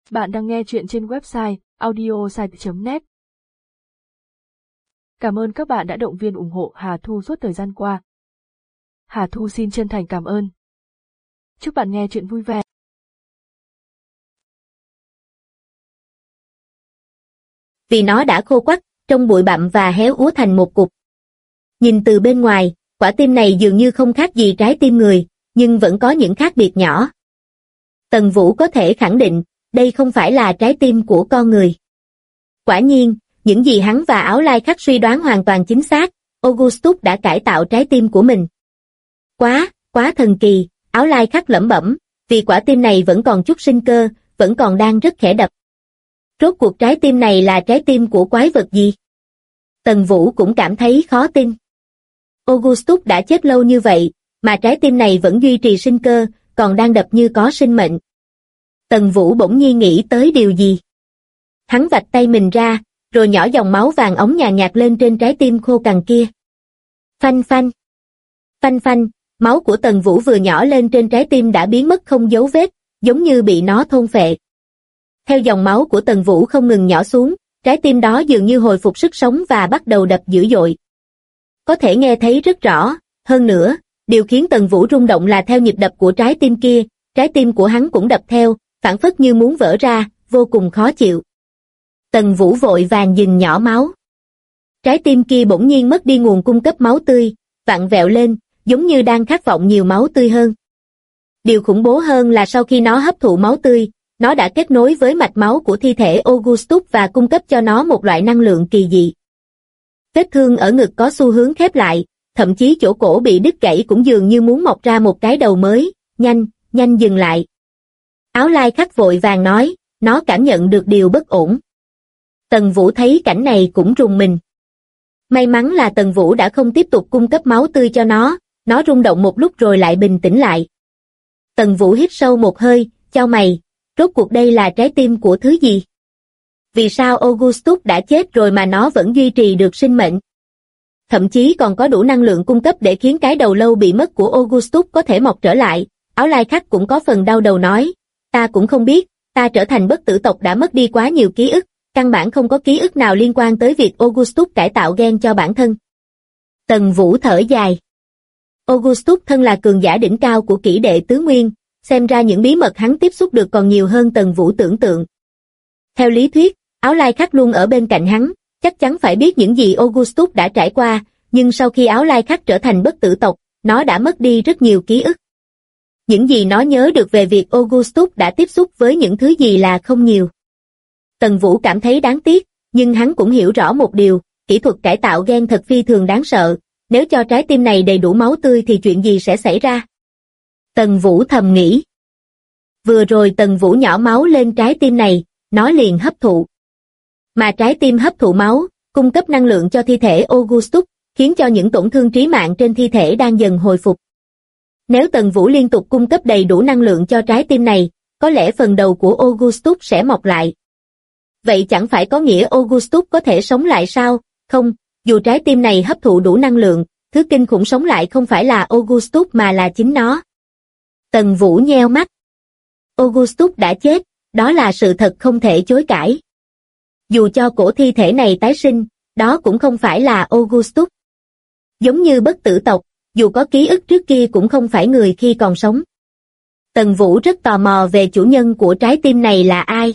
Bạn đang nghe chuyện trên website audiosite.net. Cảm ơn các bạn đã động viên ủng hộ Hà Thu suốt thời gian qua. Hà Thu xin chân thành cảm ơn. Chúc bạn nghe chuyện vui vẻ. Vì nó đã khô quắt, trong bụi bặm và héo úa thành một cục. Nhìn từ bên ngoài, quả tim này dường như không khác gì trái tim người, nhưng vẫn có những khác biệt nhỏ. Tần Vũ có thể khẳng định, đây không phải là trái tim của con người. Quả nhiên, những gì hắn và Áo Lai Khắc suy đoán hoàn toàn chính xác, Augustus đã cải tạo trái tim của mình. Quá thần kỳ, Áo Lai Khắc lẩm bẩm, vì quả tim này vẫn còn chút sinh cơ, vẫn còn đang rất khẽ đập. Rốt cuộc trái tim này là trái tim của quái vật gì? Tần Vũ cũng cảm thấy khó tin. Augustus đã chết lâu như vậy, mà trái tim này vẫn duy trì sinh cơ, còn đang đập như có sinh mệnh. Tần Vũ bỗng nhiên nghĩ tới điều gì. Hắn vạch tay mình ra, rồi nhỏ dòng máu vàng óng nhàn nhạt lên trên trái tim khô cằn kia. Phanh phanh. Phanh phanh, máu của Tần Vũ vừa nhỏ lên trên trái tim đã biến mất không dấu vết, giống như bị nó thôn phệ. Theo dòng máu của Tần Vũ không ngừng nhỏ xuống, trái tim đó dường như hồi phục sức sống và bắt đầu đập dữ dội. Có thể nghe thấy rất rõ, hơn nữa, điều khiến Tần Vũ rung động là theo nhịp đập của trái tim kia, trái tim của hắn cũng đập theo, phảng phất như muốn vỡ ra, vô cùng khó chịu. Tần Vũ vội vàng dừng nhỏ máu. Trái tim kia bỗng nhiên mất đi nguồn cung cấp máu tươi, vặn vẹo lên, giống như đang khát vọng nhiều máu tươi hơn. Điều khủng bố hơn là sau khi nó hấp thụ máu tươi, nó đã kết nối với mạch máu của thi thể Augustus và cung cấp cho nó một loại năng lượng kỳ dị. Vết thương ở ngực có xu hướng khép lại, thậm chí chỗ cổ bị đứt gãy cũng dường như muốn mọc ra một cái đầu mới, nhanh dừng lại. Áo Lai Khắc vội vàng nói, nó cảm nhận được điều bất ổn. Tần Vũ thấy cảnh này cũng rùng mình. May mắn là Tần Vũ đã không tiếp tục cung cấp máu tươi cho nó rung động một lúc rồi lại bình tĩnh lại. Tần Vũ hít sâu một hơi, chau mày, rốt cuộc đây là trái tim của thứ gì? Vì sao Augustus đã chết rồi mà nó vẫn duy trì được sinh mệnh? Thậm chí còn có đủ năng lượng cung cấp để khiến cái đầu lâu bị mất của Augustus có thể mọc trở lại. Áo Lai Khắc cũng có phần đau đầu nói, ta cũng không biết, ta trở thành bất tử tộc đã mất đi quá nhiều ký ức, căn bản không có ký ức nào liên quan tới việc Augustus cải tạo gen cho bản thân. Tần Vũ thở dài. Augustus thân là cường giả đỉnh cao của kỷ đệ tứ nguyên, xem ra những bí mật hắn tiếp xúc được còn nhiều hơn Tần Vũ tưởng tượng. Theo lý thuyết, Áo Lai Khắc luôn ở bên cạnh hắn, chắc chắn phải biết những gì Augustus đã trải qua, nhưng sau khi Áo Lai Khắc trở thành bất tử tộc, nó đã mất đi rất nhiều ký ức. Những gì nó nhớ được về việc Augustus đã tiếp xúc với những thứ gì là không nhiều. Tần Vũ cảm thấy đáng tiếc, nhưng hắn cũng hiểu rõ một điều, kỹ thuật cải tạo gen thật phi thường đáng sợ, nếu cho trái tim này đầy đủ máu tươi thì chuyện gì sẽ xảy ra? Tần Vũ thầm nghĩ. Vừa rồi Tần Vũ nhỏ máu lên trái tim này, nó liền hấp thụ. Mà trái tim hấp thụ máu, cung cấp năng lượng cho thi thể Augustus, khiến cho những tổn thương trí mạng trên thi thể đang dần hồi phục. Nếu Tần Vũ liên tục cung cấp đầy đủ năng lượng cho trái tim này, có lẽ phần đầu của Augustus sẽ mọc lại. Vậy chẳng phải có nghĩa Augustus có thể sống lại sao? Không, dù trái tim này hấp thụ đủ năng lượng, thứ kinh khủng sống lại không phải là Augustus mà là chính nó. Tần Vũ nheo mắt. Augustus đã chết, đó là sự thật không thể chối cãi. Dù cho cổ thi thể này tái sinh, đó cũng không phải là Augustus. Giống như bất tử tộc, dù có ký ức trước kia cũng không phải người khi còn sống. Tần Vũ rất tò mò về chủ nhân của trái tim này là ai.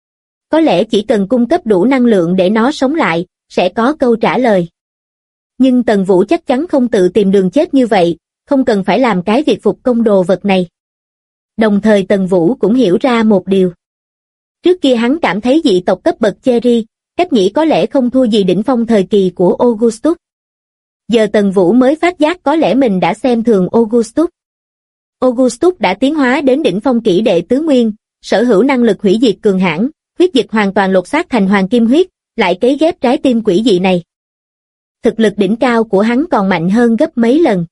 Có lẽ chỉ cần cung cấp đủ năng lượng để nó sống lại, sẽ có câu trả lời. Nhưng Tần Vũ chắc chắn không tự tìm đường chết như vậy, không cần phải làm cái việc phục công đồ vật này. Đồng thời Tần Vũ cũng hiểu ra một điều. Trước kia hắn cảm thấy dị tộc cấp bậc Cherry, cách nghĩ có lẽ không thua gì đỉnh phong thời kỳ của Augustus. Giờ Tần Vũ mới phát giác có lẽ mình đã xem thường Augustus. Augustus đã tiến hóa đến đỉnh phong kỷ đệ tứ nguyên, sở hữu năng lực hủy diệt cường hãn, huyết dịch hoàn toàn lột xác thành hoàng kim huyết, lại cấy ghép trái tim quỷ dị này. Thực lực đỉnh cao của hắn còn mạnh hơn gấp mấy lần.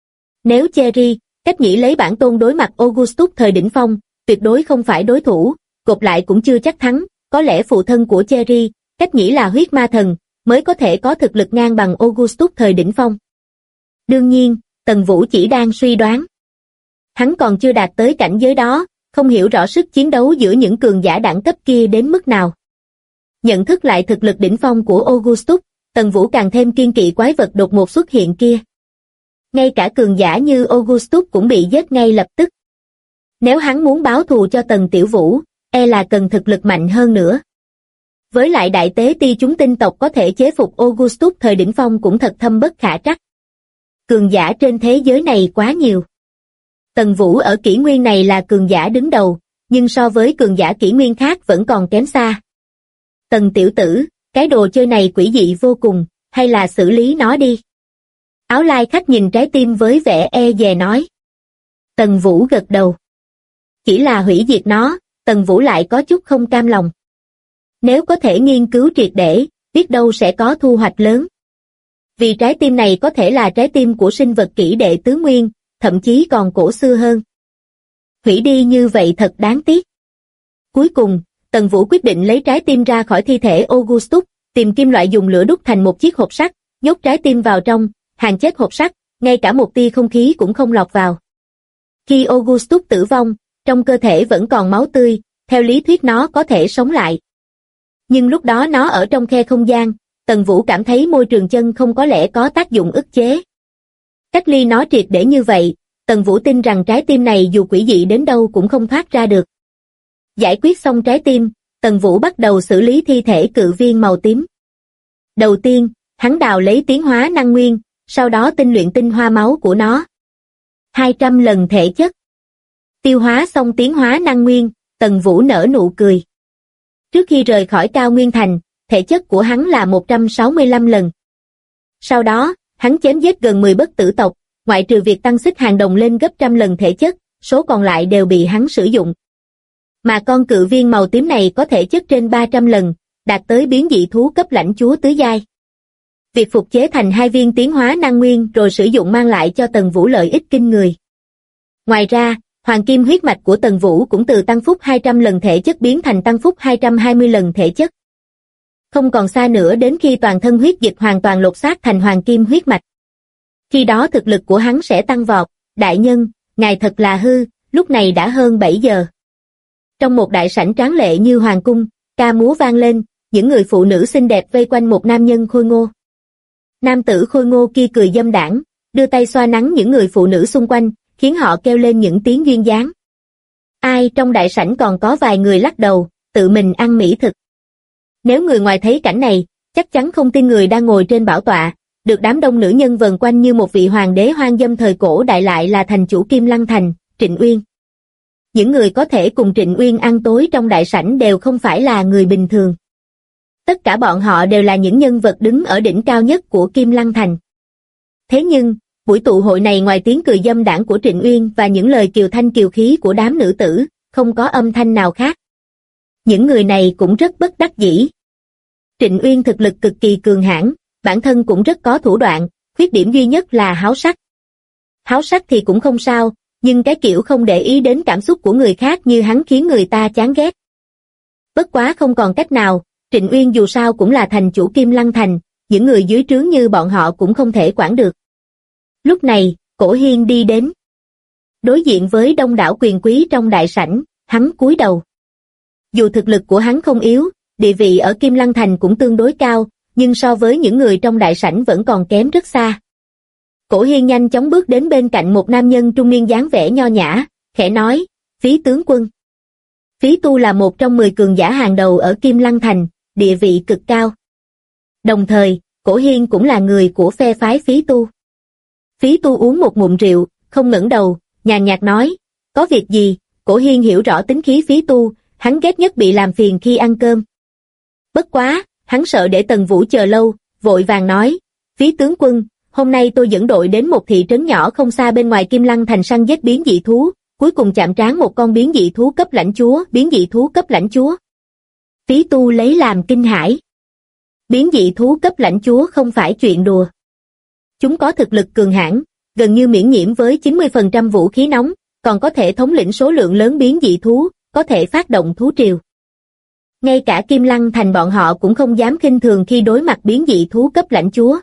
Nếu Cherry, cách nghĩ lấy bản tôn đối mặt Augustus thời đỉnh phong, tuyệt đối không phải đối thủ, gộp lại cũng chưa chắc thắng, có lẽ phụ thân của Cherry, cách nghĩ là huyết ma thần, mới có thể có thực lực ngang bằng Augustus thời đỉnh phong. Đương nhiên, Tần Vũ chỉ đang suy đoán. Hắn còn chưa đạt tới cảnh giới đó, không hiểu rõ sức chiến đấu giữa những cường giả đẳng cấp kia đến mức nào. Nhận thức lại thực lực đỉnh phong của Augustus, Tần Vũ càng thêm kiêng kỵ quái vật đột ngột xuất hiện kia. Ngay cả cường giả như Augustus cũng bị giết ngay lập tức. Nếu hắn muốn báo thù cho Tần Tiểu Vũ, e là cần thực lực mạnh hơn nữa. Với lại đại tế ti chúng tinh tộc có thể chế phục Augustus thời đỉnh phong cũng thật thâm bất khả trắc. Cường giả trên thế giới này quá nhiều. Tần Vũ ở kỷ nguyên này là cường giả đứng đầu, nhưng so với cường giả kỷ nguyên khác vẫn còn kém xa. Tần tiểu tử, cái đồ chơi này quỷ dị vô cùng, hay là xử lý nó đi. Áo lai khách nhìn trái tim với vẻ e dè nói. Tần Vũ gật đầu. Chỉ là hủy diệt nó, Tần Vũ lại có chút không cam lòng. Nếu có thể nghiên cứu triệt để, biết đâu sẽ có thu hoạch lớn. Vì trái tim này có thể là trái tim của sinh vật kỷ đệ tứ nguyên, thậm chí còn cổ xưa hơn. Hủy đi như vậy thật đáng tiếc. Cuối cùng, Tần Vũ quyết định lấy trái tim ra khỏi thi thể Augustus, tìm kim loại dùng lửa đúc thành một chiếc hộp sắt, nhốt trái tim vào trong, hàn chết hộp sắt, ngay cả một tia không khí cũng không lọt vào. Khi Augustus tử vong, trong cơ thể vẫn còn máu tươi, theo lý thuyết nó có thể sống lại. Nhưng lúc đó nó ở trong khe không gian, Tần Vũ cảm thấy môi trường chân không có lẽ có tác dụng ức chế. Cách ly nó triệt để như vậy, Tần Vũ tin rằng trái tim này dù quỷ dị đến đâu cũng không thoát ra được. Giải quyết xong trái tim, Tần Vũ bắt đầu xử lý thi thể cự viên màu tím. Đầu tiên, hắn đào lấy tiến hóa năng nguyên, sau đó tinh luyện tinh hoa máu của nó. 200 lần thể chất. Tiêu hóa xong tiến hóa năng nguyên, Tần Vũ nở nụ cười. Trước khi rời khỏi Cao Nguyên Thành, thể chất của hắn là 165 lần. Sau đó, hắn chém giết gần 10 bất tử tộc, ngoại trừ việc tăng xích hàng đồng lên gấp trăm lần thể chất, số còn lại đều bị hắn sử dụng. Mà con cự viên màu tím này có thể chất trên 300 lần, đạt tới biến dị thú cấp lãnh chúa tứ giai. Việc phục chế thành 2 viên tiến hóa năng nguyên rồi sử dụng mang lại cho Tần Vũ lợi ích kinh người. Ngoài ra, hoàng kim huyết mạch của Tần Vũ cũng từ tăng phúc 200 lần thể chất biến thành tăng phúc 220 lần thể chất. Không còn xa nữa đến khi toàn thân huyết dịch hoàn toàn lột xác thành hoàng kim huyết mạch. Khi đó thực lực của hắn sẽ tăng vọt. Đại nhân, ngài thật là hư, lúc này đã hơn 7 giờ. Trong một đại sảnh tráng lệ như hoàng cung, ca múa vang lên, những người phụ nữ xinh đẹp vây quanh một nam nhân khôi ngô. Nam tử khôi ngô kia cười dâm đãng, đưa tay xoa nắng những người phụ nữ xung quanh, khiến họ kêu lên những tiếng duyên dáng. Ai trong đại sảnh còn có vài người lắc đầu, tự mình ăn mỹ thực. Nếu người ngoài thấy cảnh này, chắc chắn không tin người đang ngồi trên bảo tọa, được đám đông nữ nhân vần quanh như một vị hoàng đế hoang dâm thời cổ đại lại là thành chủ Kim Lăng Thành, Trịnh Uyên. Những người có thể cùng Trịnh Uyên ăn tối trong đại sảnh đều không phải là người bình thường. Tất cả bọn họ đều là những nhân vật đứng ở đỉnh cao nhất của Kim Lăng Thành. Thế nhưng, buổi tụ hội này ngoài tiếng cười dâm đãng của Trịnh Uyên và những lời kiều thanh kiều khí của đám nữ tử, không có âm thanh nào khác. Những người này cũng rất bất đắc dĩ. Trịnh Uyên thực lực cực kỳ cường hãn, bản thân cũng rất có thủ đoạn, khuyết điểm duy nhất là háo sắc. Háo sắc thì cũng không sao, nhưng cái kiểu không để ý đến cảm xúc của người khác như hắn khiến người ta chán ghét. Bất quá không còn cách nào, Trịnh Uyên dù sao cũng là thành chủ Kim Lăng Thành, những người dưới trướng như bọn họ cũng không thể quản được. Lúc này, Cổ Hiên đi đến. Đối diện với đông đảo quyền quý trong đại sảnh, hắn cúi đầu. Dù thực lực của hắn không yếu, địa vị ở Kim Lăng Thành cũng tương đối cao, nhưng so với những người trong đại sảnh vẫn còn kém rất xa. Cổ Hiên nhanh chóng bước đến bên cạnh một nam nhân trung niên dáng vẻ nho nhã, khẽ nói, Phí tướng quân. Phí Tu là một trong 10 cường giả hàng đầu ở Kim Lăng Thành, địa vị cực cao. Đồng thời, Cổ Hiên cũng là người của phe phái Phí Tu. Phí Tu uống một ngụm rượu, không ngẩng đầu, nhàn nhạt nói, có việc gì? Cổ Hiên hiểu rõ tính khí Phí Tu, hắn ghét nhất bị làm phiền khi ăn cơm. Bất quá, hắn sợ để Tần Vũ chờ lâu, vội vàng nói, Phí tướng quân, hôm nay tôi dẫn đội đến một thị trấn nhỏ không xa bên ngoài Kim Lăng Thành săn giết biến dị thú, cuối cùng chạm trán một con biến dị thú cấp lãnh chúa, biến dị thú cấp lãnh chúa. Phí Tu lấy làm kinh hãi. Biến dị thú cấp lãnh chúa không phải chuyện đùa. Chúng có thực lực cường hãn, gần như miễn nhiễm với 90% vũ khí nóng, còn có thể thống lĩnh số lượng lớn biến dị thú, có thể phát động thú triều. Ngay cả Kim Lăng Thành bọn họ cũng không dám khinh thường khi đối mặt biến dị thú cấp lãnh chúa.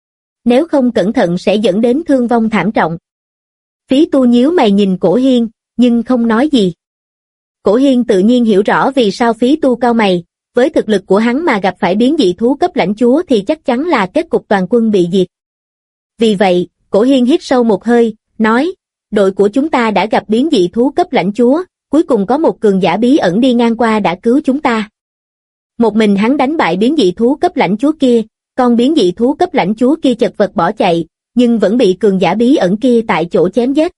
Nếu không cẩn thận sẽ dẫn đến thương vong thảm trọng. Phí Tu nhíu mày nhìn Cổ Hiên, nhưng không nói gì. Cổ Hiên tự nhiên hiểu rõ vì sao Phí Tu cau mày, với thực lực của hắn mà gặp phải biến dị thú cấp lãnh chúa thì chắc chắn là kết cục toàn quân bị diệt. Vì vậy, Cổ Hiên hít sâu một hơi, nói, đội của chúng ta đã gặp biến dị thú cấp lãnh chúa, cuối cùng có một cường giả bí ẩn đi ngang qua đã cứu chúng ta. Một mình hắn đánh bại biến dị thú cấp lãnh chúa kia, con biến dị thú cấp lãnh chúa kia chật vật bỏ chạy, nhưng vẫn bị cường giả bí ẩn kia tại chỗ chém giết.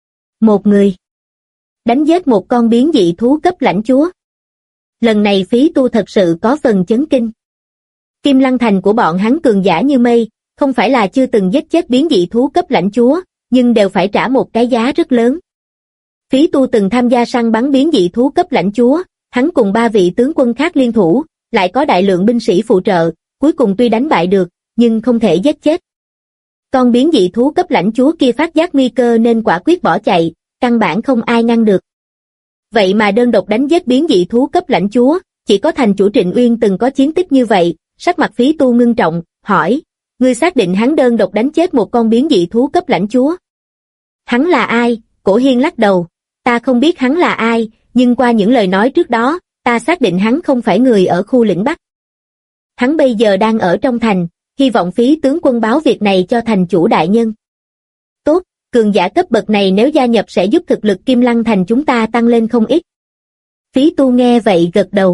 Một người đánh giết một con biến dị thú cấp lãnh chúa. Lần này Phí Tu thật sự có phần chấn kinh. Kim Lăng Thành của bọn hắn cường giả như mây, không phải là chưa từng giết chết biến dị thú cấp lãnh chúa, nhưng đều phải trả một cái giá rất lớn. Phí Tu từng tham gia săn bắn biến dị thú cấp lãnh chúa, hắn cùng 3 vị tướng quân khác liên thủ, lại có đại lượng binh sĩ phụ trợ, cuối cùng tuy đánh bại được, nhưng không thể giết chết. Con biến dị thú cấp lãnh chúa kia phát giác nguy cơ nên quả quyết bỏ chạy, căn bản không ai ngăn được. Vậy mà đơn độc đánh giết biến dị thú cấp lãnh chúa, chỉ có thành chủ Trịnh Uyên từng có chiến tích như vậy, sắc mặt Phí Tu ngưng trọng, hỏi, ngươi xác định hắn đơn độc đánh chết một con biến dị thú cấp lãnh chúa? Hắn là ai? Cổ Hiên lắc đầu, ta không biết hắn là ai, nhưng qua những lời nói trước đó, ta xác định hắn không phải người ở khu lĩnh Bắc. Hắn bây giờ đang ở trong thành, hy vọng Phí tướng quân báo việc này cho thành chủ đại nhân. Tốt, cường giả cấp bậc này nếu gia nhập sẽ giúp thực lực Kim Lăng Thành chúng ta tăng lên không ít. Phí Tu nghe vậy gật đầu.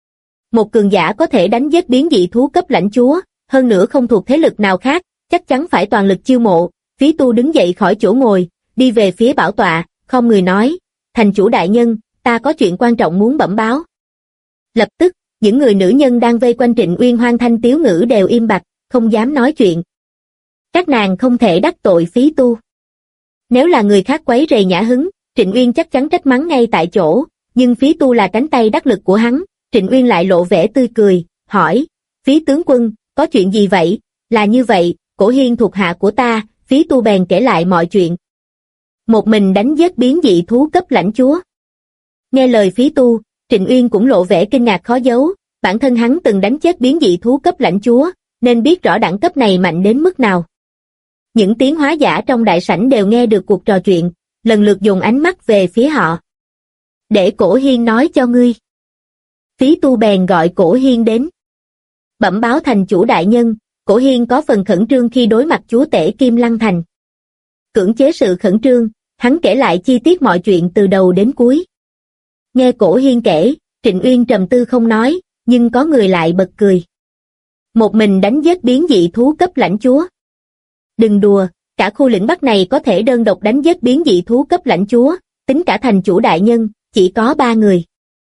Một cường giả có thể đánh giết biến dị thú cấp lãnh chúa, hơn nữa không thuộc thế lực nào khác, chắc chắn phải toàn lực chiêu mộ. Phí Tu đứng dậy khỏi chỗ ngồi, đi về phía bảo tọa, không người nói, thành chủ đại nhân, ta có chuyện quan trọng muốn bẩm báo. Lập tức, những người nữ nhân đang vây quanh Trịnh Uyên hoang thanh tiếu ngữ đều im bặt, không dám nói chuyện. Các nàng không thể đắc tội Phí Tu. Nếu là người khác quấy rầy nhã hứng, Trịnh Uyên chắc chắn trách mắng ngay tại chỗ, nhưng Phí Tu là cánh tay đắc lực của hắn, Trịnh Uyên lại lộ vẻ tươi cười, hỏi, Phí tướng quân, có chuyện gì vậy? Là như vậy, Cổ Hiên thuộc hạ của ta, Phí Tu bèn kể lại mọi chuyện. Một mình đánh giết biến dị thú cấp lãnh chúa. Nghe lời Phí Tu, Trịnh Uyên cũng lộ vẻ kinh ngạc khó giấu, bản thân hắn từng đánh chết biến dị thú cấp lãnh chúa, nên biết rõ đẳng cấp này mạnh đến mức nào. Những tiếng hóa giả trong đại sảnh đều nghe được cuộc trò chuyện, lần lượt dồn ánh mắt về phía họ. Để Cổ Hiên nói cho ngươi. Phí Tu bèn gọi Cổ Hiên đến. Bẩm báo thành chủ đại nhân, Cổ Hiên có phần khẩn trương khi đối mặt chúa tể Kim Lăng Thành. Cưỡng chế sự khẩn trương, hắn kể lại chi tiết mọi chuyện từ đầu đến cuối. Nghe Cổ Hiên kể, Trịnh Uyên trầm tư không nói, nhưng có người lại bật cười. Một mình đánh giết biến dị thú cấp lãnh chúa. Đừng đùa, cả khu lĩnh Bắc này có thể đơn độc đánh giết biến dị thú cấp lãnh chúa, tính cả thành chủ đại nhân, chỉ có 3 người.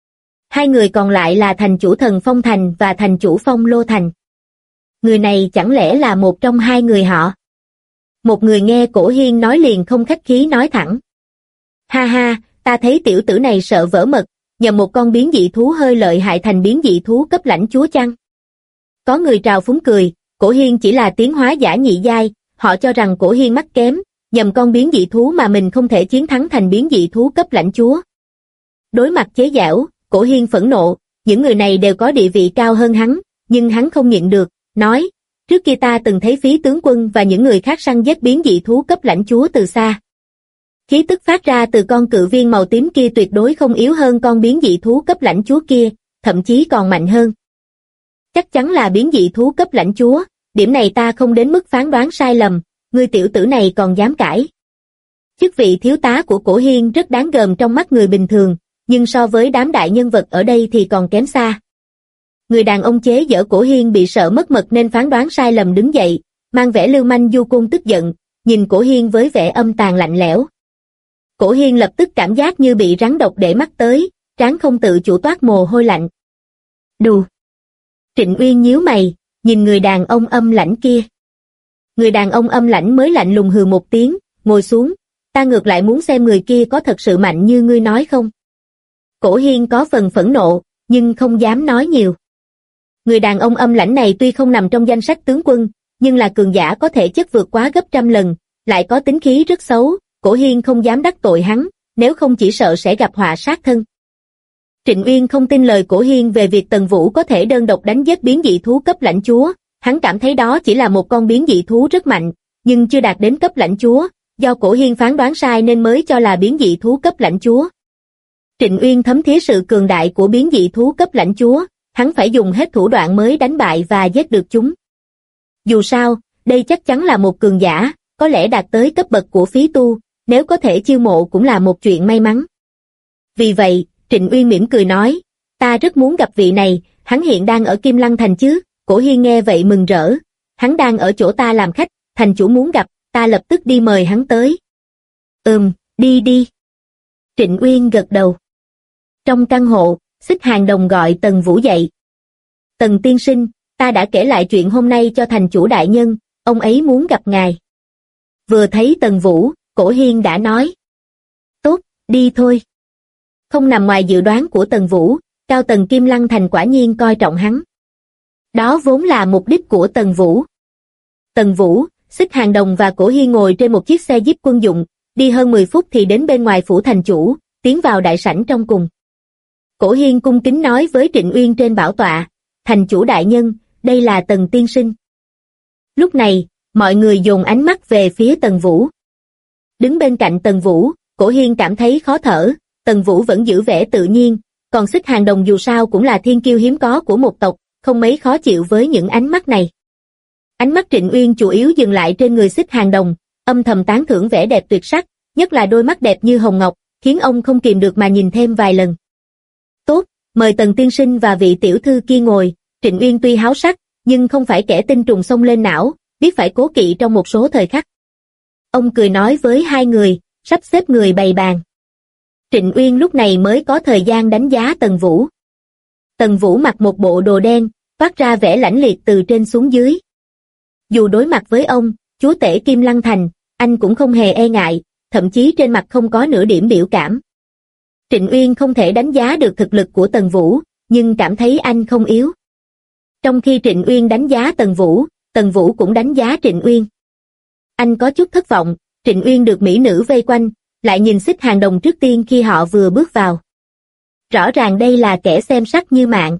2 người còn lại là thành chủ Thần Phong Thành và thành chủ Phong Lô Thành. Người này chẳng lẽ là một trong 2 người họ? Một người nghe Cổ Hiên nói liền không khách khí nói thẳng. Ha ha, ta thấy tiểu tử này sợ vỡ mật, nhờ một con biến dị thú hơi lợi hại thành biến dị thú cấp lãnh chúa chăng? Có người trào phúng cười, Cổ Hiên chỉ là tiến hóa giả nhị giai, họ cho rằng Cổ Hiên mắc kém, nhầm con biến dị thú mà mình không thể chiến thắng thành biến dị thú cấp lãnh chúa. Đối mặt chế giễu, Cổ Hiên phẫn nộ, những người này đều có địa vị cao hơn hắn, nhưng hắn không nhịn được, nói, trước kia ta từng thấy Phí tướng quân và những người khác săn giết biến dị thú cấp lãnh chúa từ xa. Khí tức phát ra từ con cự viên màu tím kia tuyệt đối không yếu hơn con biến dị thú cấp lãnh chúa kia, thậm chí còn mạnh hơn. Chắc chắn là biến dị thú cấp lãnh chúa, điểm này ta không đến mức phán đoán sai lầm, ngươi tiểu tử này còn dám cãi. Chức vị thiếu tá của Cổ Hiên rất đáng gờm trong mắt người bình thường, nhưng so với đám đại nhân vật ở đây thì còn kém xa. Người đàn ông chế giễu Cổ Hiên bị sợ mất mật nên phán đoán sai lầm đứng dậy, mang vẻ lưu manh du côn tức giận, nhìn Cổ Hiên với vẻ âm tàn lạnh lẽo. Cổ Hiên lập tức cảm giác như bị rắn độc để mắt tới, trán không tự chủ toát mồ hôi lạnh. Đù! Trịnh Uyên nhíu mày, nhìn người đàn ông âm lãnh kia. Người đàn ông âm lãnh mới lạnh lùng hừ một tiếng, ngồi xuống, ta ngược lại muốn xem người kia có thật sự mạnh như ngươi nói không. Cổ Hiên có phần phẫn nộ, nhưng không dám nói nhiều. Người đàn ông âm lãnh này tuy không nằm trong danh sách tướng quân, nhưng là cường giả có thể chất vượt quá gấp trăm lần, lại có tính khí rất xấu, Cổ Hiên không dám đắc tội hắn, nếu không chỉ sợ sẽ gặp họa sát thân. Trịnh Uyên không tin lời Cổ Hiên về việc Tần Vũ có thể đơn độc đánh giết biến dị thú cấp lãnh chúa, hắn cảm thấy đó chỉ là một con biến dị thú rất mạnh, nhưng chưa đạt đến cấp lãnh chúa, do Cổ Hiên phán đoán sai nên mới cho là biến dị thú cấp lãnh chúa. Trịnh Uyên thấm thía sự cường đại của biến dị thú cấp lãnh chúa, hắn phải dùng hết thủ đoạn mới đánh bại và giết được chúng. Dù sao, đây chắc chắn là một cường giả, có lẽ đạt tới cấp bậc của phí tu, nếu có thể chiêu mộ cũng là một chuyện may mắn. Vì vậy, Trịnh Uyên mỉm cười nói, ta rất muốn gặp vị này, hắn hiện đang ở Kim Lăng Thành chứ? Cổ Hiên nghe vậy mừng rỡ, hắn đang ở chỗ ta làm khách, thành chủ muốn gặp, ta lập tức đi mời hắn tới. Đi đi. Trịnh Uyên gật đầu. Trong căn hộ, Xích Hàng Đồng gọi Tần Vũ dậy. Tần tiên sinh, ta đã kể lại chuyện hôm nay cho thành chủ đại nhân, ông ấy muốn gặp ngài. Vừa thấy Tần Vũ, Cổ Hiên đã nói. Tốt, đi thôi. Không nằm ngoài dự đoán của Tần Vũ, Cao Tần Kim Lăng Thành quả nhiên coi trọng hắn. Đó vốn là mục đích của Tần Vũ. Tần Vũ, Xích Hàng Đồng và Cổ Hiên ngồi trên một chiếc xe jeep quân dụng, đi hơn 10 phút thì đến bên ngoài phủ thành chủ, tiến vào đại sảnh trong cùng. Cổ Hiên cung kính nói với Trịnh Uyên trên bảo tọa, thành chủ đại nhân, đây là Tần tiên sinh. Lúc này, mọi người dồn ánh mắt về phía Tần Vũ. Đứng bên cạnh Tần Vũ, Cổ Hiên cảm thấy khó thở, Tần Vũ vẫn giữ vẻ tự nhiên, còn Xích Hàng Đồng dù sao cũng là thiên kiêu hiếm có của một tộc, không mấy khó chịu với những ánh mắt này. Ánh mắt Trịnh Uyên chủ yếu dừng lại trên người Xích Hàng Đồng, âm thầm tán thưởng vẻ đẹp tuyệt sắc, nhất là đôi mắt đẹp như hồng ngọc, khiến ông không kìm được mà nhìn thêm vài lần. Tốt, mời Tần tiên sinh và vị tiểu thư kia ngồi. Trịnh Uyên tuy háo sắc, nhưng không phải kẻ tinh trùng xông lên não, biết phải cố kỵ trong một số thời khắc. Ông cười nói với hai người, sắp xếp người bày bàn. Trịnh Uyên lúc này mới có thời gian đánh giá Tần Vũ. Tần Vũ mặc một bộ đồ đen, toát ra vẻ lãnh liệt từ trên xuống dưới. Dù đối mặt với ông, chúa tể Kim Lăng Thành, anh cũng không hề e ngại, thậm chí trên mặt không có nửa điểm biểu cảm. Trịnh Uyên không thể đánh giá được thực lực của Tần Vũ, nhưng cảm thấy anh không yếu. Trong khi Trịnh Uyên đánh giá Tần Vũ cũng đánh giá Trịnh Uyên. Anh có chút thất vọng, Trịnh Uyên được mỹ nữ vây quanh, lại nhìn Xích Hàng Đồng trước tiên khi họ vừa bước vào. Rõ ràng đây là kẻ xem sắc như mạng.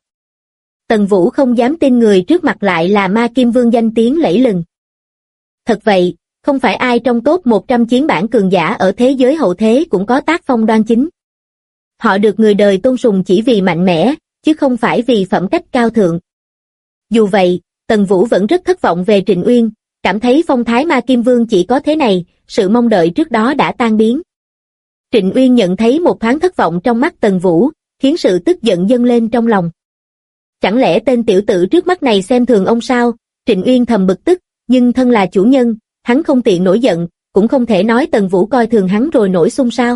Tần Vũ không dám tin người trước mặt lại là Ma Kim Vương danh tiếng lẫy lừng. Thật vậy, không phải ai trong top 100 chiến bản cường giả ở thế giới hậu thế cũng có tác phong đoan chính. Họ được người đời tôn sùng chỉ vì mạnh mẽ, chứ không phải vì phẩm cách cao thượng. Dù vậy, Tần Vũ vẫn rất thất vọng về Trịnh Uyên, cảm thấy phong thái Ma Kim Vương chỉ có thế này, sự mong đợi trước đó đã tan biến. Trịnh Uyên nhận thấy một thoáng thất vọng trong mắt Tần Vũ, khiến sự tức giận dâng lên trong lòng. Chẳng lẽ tên tiểu tử trước mắt này xem thường ông sao? Trịnh Uyên thầm bực tức, nhưng thân là chủ nhân, hắn không tiện nổi giận, cũng không thể nói Tần Vũ coi thường hắn rồi nổi xung sao.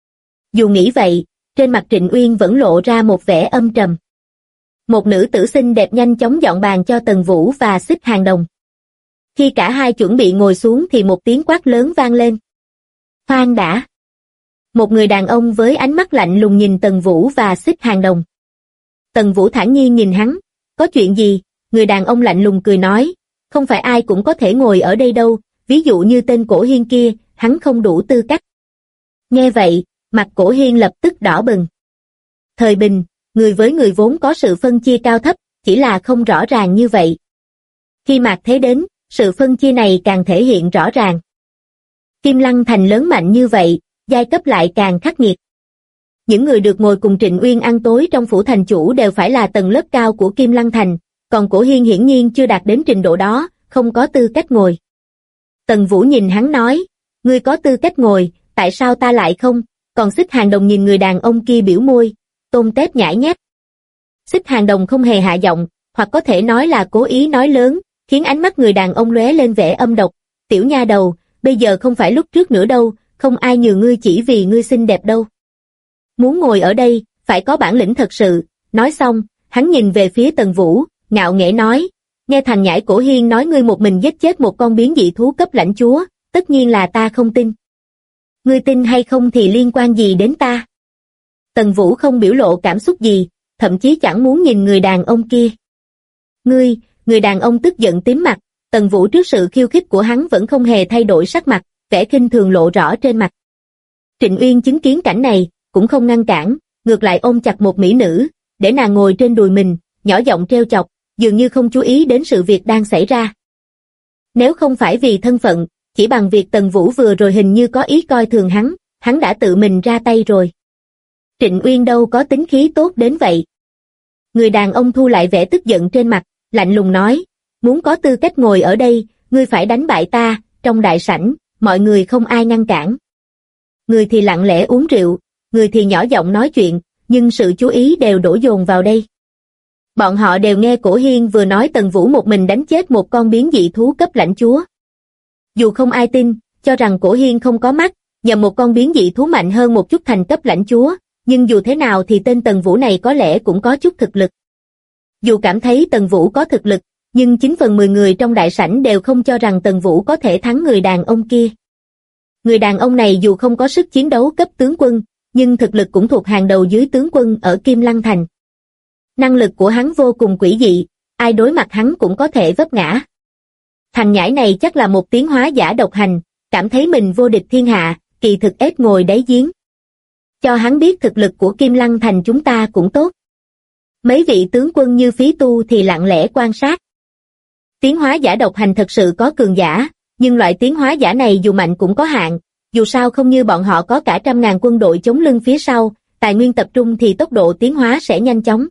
Dù nghĩ vậy, trên mặt Trịnh Uyên vẫn lộ ra một vẻ âm trầm. Một nữ tử xinh đẹp nhanh chóng dọn bàn cho Tần Vũ và Xích Hàng Đồng. Khi cả hai chuẩn bị ngồi xuống thì một tiếng quát lớn vang lên. Khoan đã! Một người đàn ông với ánh mắt lạnh lùng nhìn Tần Vũ và Xích Hàng Đồng. Tần Vũ thản nhiên nhìn hắn, có chuyện gì? Người đàn ông lạnh lùng cười nói, không phải ai cũng có thể ngồi ở đây đâu, ví dụ như tên Cổ Hiên kia, hắn không đủ tư cách. Nghe vậy, mặt Cổ Hiên lập tức đỏ bừng. Thời bình, người với người vốn có sự phân chia cao thấp, chỉ là không rõ ràng như vậy. Khi mạt thế đến, sự phân chia này càng thể hiện rõ ràng. Kim Lăng Thành lớn mạnh như vậy, giai cấp lại càng khắc nghiệt. Những người được ngồi cùng Trịnh Uyên ăn tối trong phủ thành chủ đều phải là tầng lớp cao của Kim Lăng Thành, còn Cổ Hiên hiển nhiên chưa đạt đến trình độ đó, không có tư cách ngồi. Tần Vũ nhìn hắn nói, ngươi có tư cách ngồi, tại sao ta lại không? Còn Xích Hàng Đồng nhìn người đàn ông kia biểu môi, tôm tép nhãi nhép. Xích Hàng Đồng không hề hạ giọng, hoặc có thể nói là cố ý nói lớn, khiến ánh mắt người đàn ông lóe lên vẻ âm độc. Tiểu nha đầu, bây giờ không phải lúc trước nữa đâu, không ai nhường ngươi chỉ vì ngươi xinh đẹp đâu. Muốn ngồi ở đây, phải có bản lĩnh thật sự. Nói xong, hắn nhìn về phía Tần Vũ, ngạo nghễ nói, nghe thằng nhãi Cổ Hiên nói ngươi một mình giết chết một con biến dị thú cấp lãnh chúa, tất nhiên là ta không tin. Ngươi tin hay không thì liên quan gì đến ta? Tần Vũ không biểu lộ cảm xúc gì, thậm chí chẳng muốn nhìn người đàn ông kia. Người đàn ông tức giận tím mặt, Tần Vũ trước sự khiêu khích của hắn vẫn không hề thay đổi sắc mặt, vẻ khinh thường lộ rõ trên mặt. Trịnh Uyên chứng kiến cảnh này, cũng không ngăn cản, ngược lại ôm chặt một mỹ nữ, để nàng ngồi trên đùi mình, nhỏ giọng trêu chọc, dường như không chú ý đến sự việc đang xảy ra. Nếu không phải vì thân phận, chỉ bằng việc Tần Vũ vừa rồi hình như có ý coi thường hắn đã tự mình ra tay rồi. Trịnh Uyên đâu có tính khí tốt đến vậy. Người đàn ông thu lại vẻ tức giận trên mặt, lạnh lùng nói, muốn có tư cách ngồi ở đây, ngươi phải đánh bại ta. Trong đại sảnh, mọi người không ai ngăn cản. Người thì lặng lẽ uống rượu, người thì nhỏ giọng nói chuyện, nhưng sự chú ý đều đổ dồn vào đây. Bọn họ đều nghe Cổ Hiên vừa nói Tần Vũ một mình đánh chết một con biến dị thú cấp lãnh chúa. Dù không ai tin, cho rằng Cổ Hiên không có mắt, nhầm một con biến dị thú mạnh hơn một chút thành cấp lãnh chúa, nhưng dù thế nào thì tên Tần Vũ này có lẽ cũng có chút thực lực. Dù cảm thấy Tần Vũ có thực lực, nhưng 9 phần 10 người trong đại sảnh đều không cho rằng Tần Vũ có thể thắng người đàn ông kia. Người đàn ông này dù không có sức chiến đấu cấp tướng quân, nhưng thực lực cũng thuộc hàng đầu dưới tướng quân ở Kim Lăng Thành. Năng lực của hắn vô cùng quỷ dị, ai đối mặt hắn cũng có thể vấp ngã. Thằng nhãi này chắc là một tiến hóa giả độc hành, cảm thấy mình vô địch thiên hạ, kỳ thực ếch ngồi đáy giếng. Cho hắn biết thực lực của Kim Lăng Thành chúng ta cũng tốt. Mấy vị tướng quân như Phí Tu thì lặng lẽ quan sát. Tiến hóa giả độc hành thật sự có cường giả, nhưng loại tiến hóa giả này dù mạnh cũng có hạn, dù sao không như bọn họ có cả 100.000 quân đội chống lưng phía sau, tài nguyên tập trung thì tốc độ tiến hóa sẽ nhanh chóng.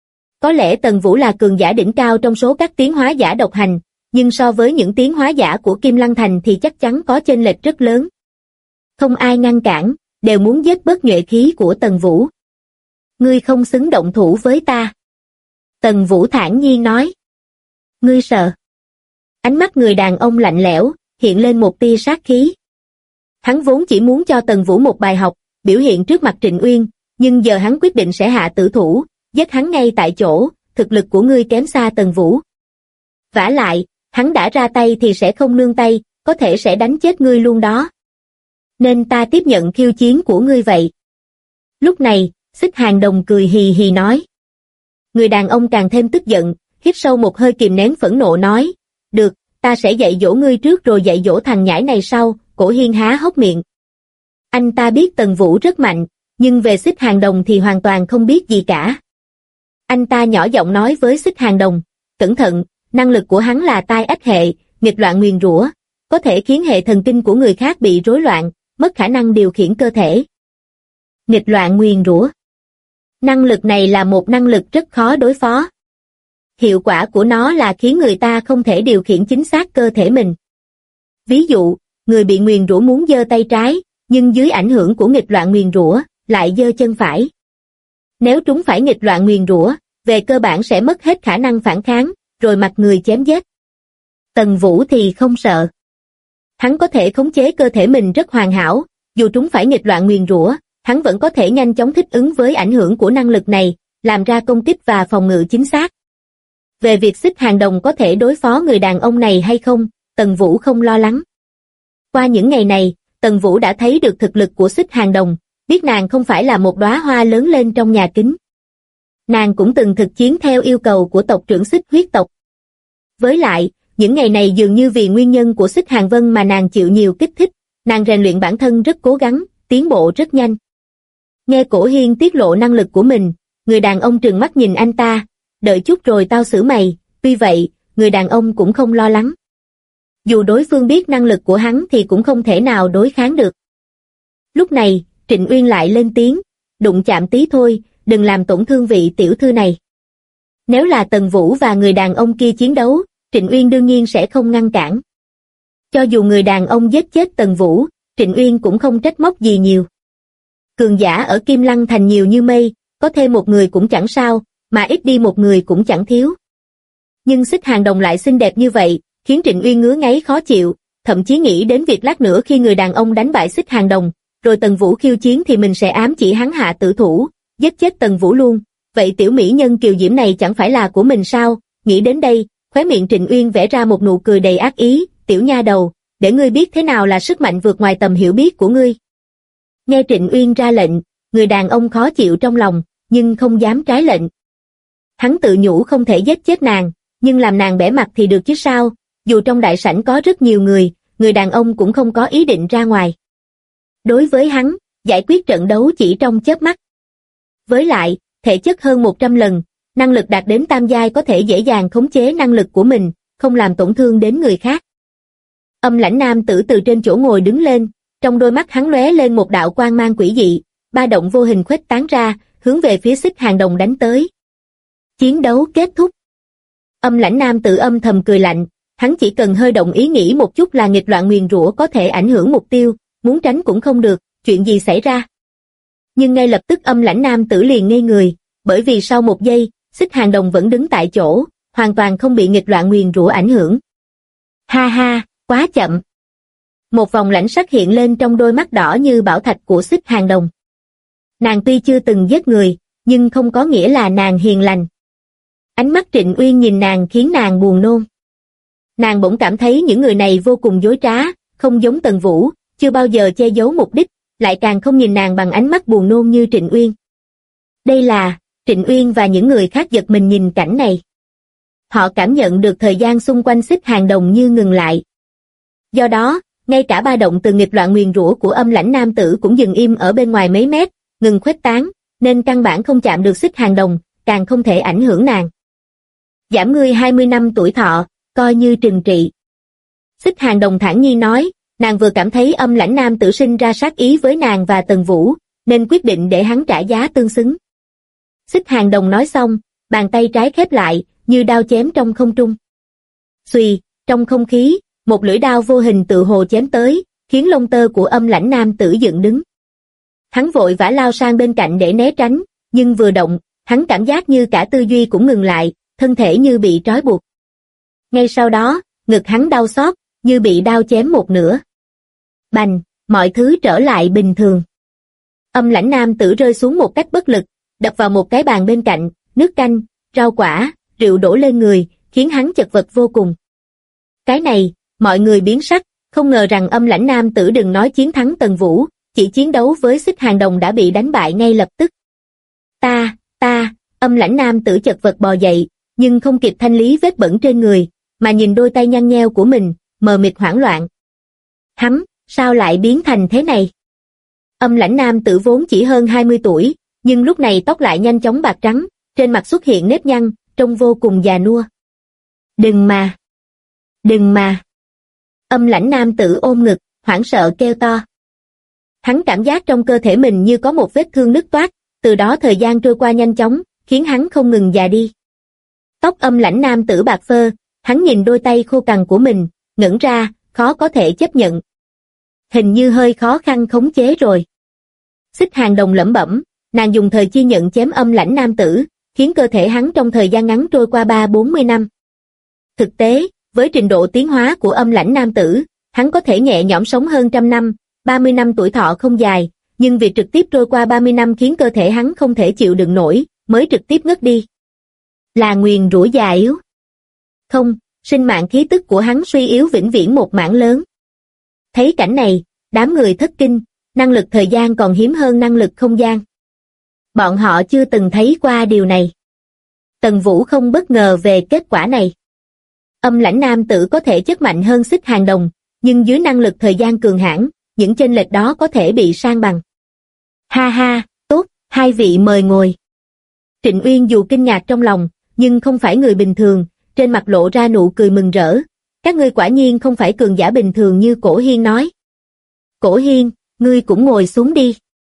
Có lẽ Tần Vũ là cường giả đỉnh cao trong số các tiến hóa giả độc hành, nhưng so với những tiến hóa giả của Kim Lăng Thành thì chắc chắn có chênh lệch rất lớn. Không ai ngăn cản, đều muốn giết bớt nhuệ khí của Tần Vũ. Ngươi không xứng động thủ với ta. Tần Vũ thản nhiên nói. Ngươi sợ. Ánh mắt người đàn ông lạnh lẽo, hiện lên một tia sát khí. Hắn vốn chỉ muốn cho Tần Vũ một bài học, biểu hiện trước mặt Trịnh Uyên, nhưng giờ hắn quyết định sẽ hạ tử thủ, giết hắn ngay tại chỗ, thực lực của ngươi kém xa Tần Vũ. Vả lại, hắn đã ra tay thì sẽ không nương tay, có thể sẽ đánh chết ngươi luôn đó. Nên ta tiếp nhận khiêu chiến của ngươi vậy. Lúc này, Xích Hàng Đồng cười hì hì nói. Người đàn ông càng thêm tức giận, hít sâu một hơi kìm nén phẫn nộ nói, được, ta sẽ dạy dỗ ngươi trước rồi dạy dỗ thằng nhãi này sau. Cổ Hiên há hốc miệng. Anh ta biết Tần Vũ rất mạnh, nhưng về Xích Hàng Đồng thì hoàn toàn không biết gì cả. Anh ta nhỏ giọng nói với Xích Hàng Đồng, cẩn thận, năng lực của hắn là tai ách hệ, nghịch loạn nguyền rủa, có thể khiến hệ thần kinh của người khác bị rối loạn, mất khả năng điều khiển cơ thể. Nghịch loạn nguyền rủa. Năng lực này là một năng lực rất khó đối phó. Hiệu quả của nó là khiến người ta không thể điều khiển chính xác cơ thể mình. Ví dụ, người bị nguyền rủa muốn giơ tay trái, nhưng dưới ảnh hưởng của nghịch loạn nguyền rủa, lại giơ chân phải. Nếu trúng phải nghịch loạn nguyền rủa, về cơ bản sẽ mất hết khả năng phản kháng, rồi mặc người chém giết. Tần Vũ thì không sợ. Hắn có thể khống chế cơ thể mình rất hoàn hảo, dù trúng phải nghịch loạn nguyền rủa, hắn vẫn có thể nhanh chóng thích ứng với ảnh hưởng của năng lực này, làm ra công kích và phòng ngự chính xác. Về việc Xích Hàng Đồng có thể đối phó người đàn ông này hay không, Tần Vũ không lo lắng. Qua những ngày này, Tần Vũ đã thấy được thực lực của Xích Hàng Đồng, biết nàng không phải là một đóa hoa lớn lên trong nhà kính. Nàng cũng từng thực chiến theo yêu cầu của tộc trưởng Xích huyết tộc. Với lại, những ngày này dường như vì nguyên nhân của Xích Hàng Vân mà nàng chịu nhiều kích thích, nàng rèn luyện bản thân rất cố gắng, tiến bộ rất nhanh. Nghe Cổ Hiên tiết lộ năng lực của mình, người đàn ông trừng mắt nhìn anh ta, đợi chút rồi tao xử mày, tuy vậy, người đàn ông cũng không lo lắng. Dù đối phương biết năng lực của hắn thì cũng không thể nào đối kháng được. Lúc này, Trịnh Uyên lại lên tiếng, đụng chạm tí thôi, đừng làm tổn thương vị tiểu thư này. Nếu là Tần Vũ và người đàn ông kia chiến đấu, Trịnh Uyên đương nhiên sẽ không ngăn cản. Cho dù người đàn ông giết chết Tần Vũ, Trịnh Uyên cũng không trách móc gì nhiều. Cường giả ở Kim Lăng Thành nhiều như mây, có thêm một người cũng chẳng sao, mà ít đi một người cũng chẳng thiếu. Nhưng Xích Hàng Đồng lại xinh đẹp như vậy, khiến Trịnh Uyên ngứa ngáy khó chịu, thậm chí nghĩ đến việc lát nữa khi người đàn ông đánh bại Xích Hàng Đồng, rồi Tần Vũ khiêu chiến thì mình sẽ ám chỉ hắn hạ tử thủ, giết chết Tần Vũ luôn, vậy tiểu mỹ nhân kiều diễm này chẳng phải là của mình sao? Nghĩ đến đây, khóe miệng Trịnh Uyên vẽ ra một nụ cười đầy ác ý, tiểu nha đầu, để ngươi biết thế nào là sức mạnh vượt ngoài tầm hiểu biết của ngươi. Nghe Trịnh Uyên ra lệnh, người đàn ông khó chịu trong lòng, nhưng không dám trái lệnh. Hắn tự nhủ không thể giết chết nàng, nhưng làm nàng bẽ mặt thì được chứ sao, dù trong đại sảnh có rất nhiều người đàn ông cũng không có ý định ra ngoài. Đối với hắn, giải quyết trận đấu chỉ trong chớp mắt. Với lại, thể chất hơn 100 lần, năng lực đạt đến tam giai có thể dễ dàng khống chế năng lực của mình, không làm tổn thương đến người khác. Âm Lãnh nam tử từ trên chỗ ngồi đứng lên, trong đôi mắt hắn lóe lên một đạo quang mang quỷ dị, ba động vô hình khuếch tán ra, hướng về phía Xích Hàng Đồng đánh tới. Chiến đấu kết thúc. Âm Lãnh nam tử âm thầm cười lạnh, hắn chỉ cần hơi động ý nghĩ một chút là nghịch loạn nguyền rủa có thể ảnh hưởng mục tiêu, muốn tránh cũng không được, chuyện gì xảy ra? Nhưng ngay lập tức Âm Lãnh nam tử liền ngây người, bởi vì sau một giây, Xích Hàng Đồng vẫn đứng tại chỗ, hoàn toàn không bị nghịch loạn nguyền rủa ảnh hưởng. Ha ha, quá chậm. Một vòng lãnh sắc hiện lên trong đôi mắt đỏ như bảo thạch của Xích Hàng Đồng. Nàng tuy chưa từng giết người, nhưng không có nghĩa là nàng hiền lành. Ánh mắt Trịnh Uyên nhìn nàng khiến nàng buồn nôn. Nàng bỗng cảm thấy những người này vô cùng dối trá, không giống Tần Vũ, chưa bao giờ che giấu mục đích, lại càng không nhìn nàng bằng ánh mắt buồn nôn như Trịnh Uyên. Đây là, Trịnh Uyên và những người khác giật mình nhìn cảnh này. Họ cảm nhận được thời gian xung quanh Xích Hàng Đồng như ngừng lại. Do đó, ngay cả ba động từ nghịch loạn nguyền rủa của Âm Lãnh nam tử cũng dừng im ở bên ngoài mấy mét, ngừng khuếch tán, nên căn bản không chạm được Xích Hàng Đồng, càng không thể ảnh hưởng nàng. Giảm ngươi 20 năm tuổi thọ, coi như trừng trị. Xích Hàng Đồng thản nhiên nói, nàng vừa cảm thấy Âm Lãnh nam tử sinh ra sát ý với nàng và Tần Vũ, nên quyết định để hắn trả giá tương xứng. Xích Hàng Đồng nói xong, bàn tay trái khép lại, như đao chém trong không trung. Xuy, trong không khí, một lưỡi đao vô hình tự hồ chém tới, khiến lông tơ của Âm Lãnh nam tử dựng đứng. Hắn vội vã lao sang bên cạnh để né tránh, nhưng vừa động, hắn cảm giác như cả tư duy cũng ngừng lại, thân thể như bị trói buộc. Ngay sau đó, ngực hắn đau xót, như bị đao chém một nửa. Bành, mọi thứ trở lại bình thường. Âm Lãnh nam tử rơi xuống một cách bất lực, đập vào một cái bàn bên cạnh, nước canh, rau quả, rượu đổ lên người, khiến hắn chật vật vô cùng. Cái này, mọi người biến sắc, không ngờ rằng Âm Lãnh nam tử đừng nói chiến thắng Tần Vũ, chỉ chiến đấu với Xích Hàng Đồng đã bị đánh bại ngay lập tức. Âm Lãnh nam tử chật vật bò dậy, nhưng không kịp thanh lý vết bẩn trên người, mà nhìn đôi tay nhăn nheo của mình, mờ mịt hoảng loạn. Hắn, sao lại biến thành thế này? Âm Lãnh nam tử vốn chỉ hơn 20 tuổi, nhưng lúc này tóc lại nhanh chóng bạc trắng, trên mặt xuất hiện nếp nhăn, trông vô cùng già nua. Đừng mà. Âm Lãnh nam tử ôm ngực, hoảng sợ kêu to. Hắn cảm giác trong cơ thể mình như có một vết thương nứt toác, từ đó thời gian trôi qua nhanh chóng, khiến hắn không ngừng già đi. Tóc Âm Lãnh nam tử bạc phơ, hắn nhìn đôi tay khô cằn của mình, ngẩn ra, khó có thể chấp nhận. Hình như hơi khó khăn khống chế rồi. Xích Hàng Đồng lẩm bẩm, nàng dùng thời chi nhận chém Âm Lãnh nam tử, khiến cơ thể hắn trong thời gian ngắn trôi qua 30-40 năm. Thực tế, với trình độ tiến hóa của Âm Lãnh nam tử, hắn có thể nhẹ nhõm sống hơn trăm năm, 30 năm tuổi thọ không dài, nhưng việc trực tiếp trôi qua 30 năm khiến cơ thể hắn không thể chịu đựng nổi, mới trực tiếp ngất đi. Là nguyền rủa già yếu. Không, sinh mạng khí tức của hắn suy yếu vĩnh viễn một mảng lớn. Thấy cảnh này, đám người thất kinh, năng lực thời gian còn hiếm hơn năng lực không gian. Bọn họ chưa từng thấy qua điều này. Tần Vũ không bất ngờ về kết quả này. Âm Lãnh nam tử có thể chất mạnh hơn Xích Hàng Đồng, nhưng dưới năng lực thời gian cường hãn, những chênh lệch đó có thể bị san bằng. Ha ha, tốt, hai vị mời ngồi. Trịnh Uyên dù kinh ngạc trong lòng, nhưng không phải người bình thường, trên mặt lộ ra nụ cười mừng rỡ. Các ngươi quả nhiên không phải cường giả bình thường như Cổ Hiên nói. Cổ Hiên, ngươi cũng ngồi xuống đi.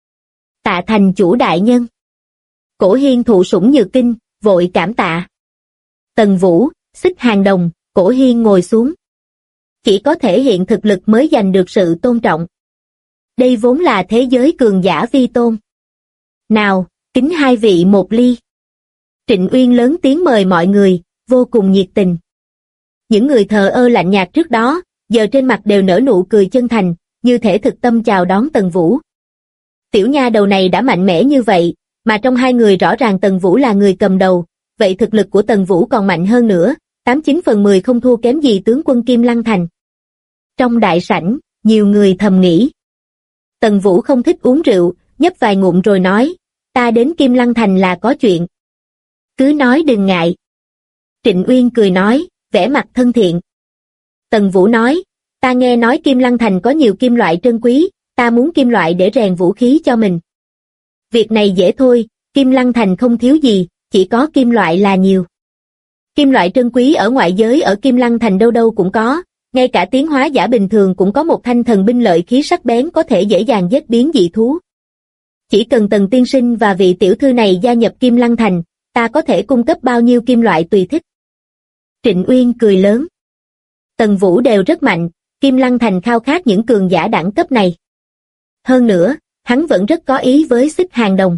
Tạ thành chủ đại nhân. Cổ Hiên thụ sủng nhược kinh, vội cảm tạ. Tần Vũ, Xích Hàng Đồng, Cổ Hiên ngồi xuống. Chỉ có thể hiện thực lực mới giành được sự tôn trọng. Đây vốn là thế giới cường giả vi tôn. Nào, kính hai vị một ly. Trịnh Uyên lớn tiếng mời mọi người, vô cùng nhiệt tình. Những người thờ ơ lạnh nhạt trước đó, giờ trên mặt đều nở nụ cười chân thành, như thể thực tâm chào đón Tần Vũ. Tiểu nha đầu này đã mạnh mẽ như vậy, mà trong hai người rõ ràng Tần Vũ là người cầm đầu, vậy thực lực của Tần Vũ còn mạnh hơn nữa, 89/10 không thua kém gì tướng quân Kim Lăng Thành. Trong đại sảnh, nhiều người thầm nghĩ. Tần Vũ không thích uống rượu, nhấp vài ngụm rồi nói, ta đến Kim Lăng Thành là có chuyện. Cứ nói đừng ngại. Trịnh Uyên cười nói, vẻ mặt thân thiện. Tần Vũ nói, ta nghe nói Kim Lăng Thành có nhiều kim loại trân quý, ta muốn kim loại để rèn vũ khí cho mình. Việc này dễ thôi, Kim Lăng Thành không thiếu gì, chỉ có kim loại là nhiều. Kim loại trân quý ở ngoại giới ở Kim Lăng Thành đâu đâu cũng có, ngay cả tiến hóa giả bình thường cũng có một thanh thần binh lợi khí sắc bén có thể dễ dàng giết biến dị thú. Chỉ cần Tần tiên sinh và vị tiểu thư này gia nhập Kim Lăng Thành, ta có thể cung cấp bao nhiêu kim loại tùy thích. Trịnh Uyên cười lớn. Tần Vũ đều rất mạnh, Kim Lăng Thành khao khát những cường giả đẳng cấp này. Hơn nữa, hắn vẫn rất có ý với Xích Hàng Đồng.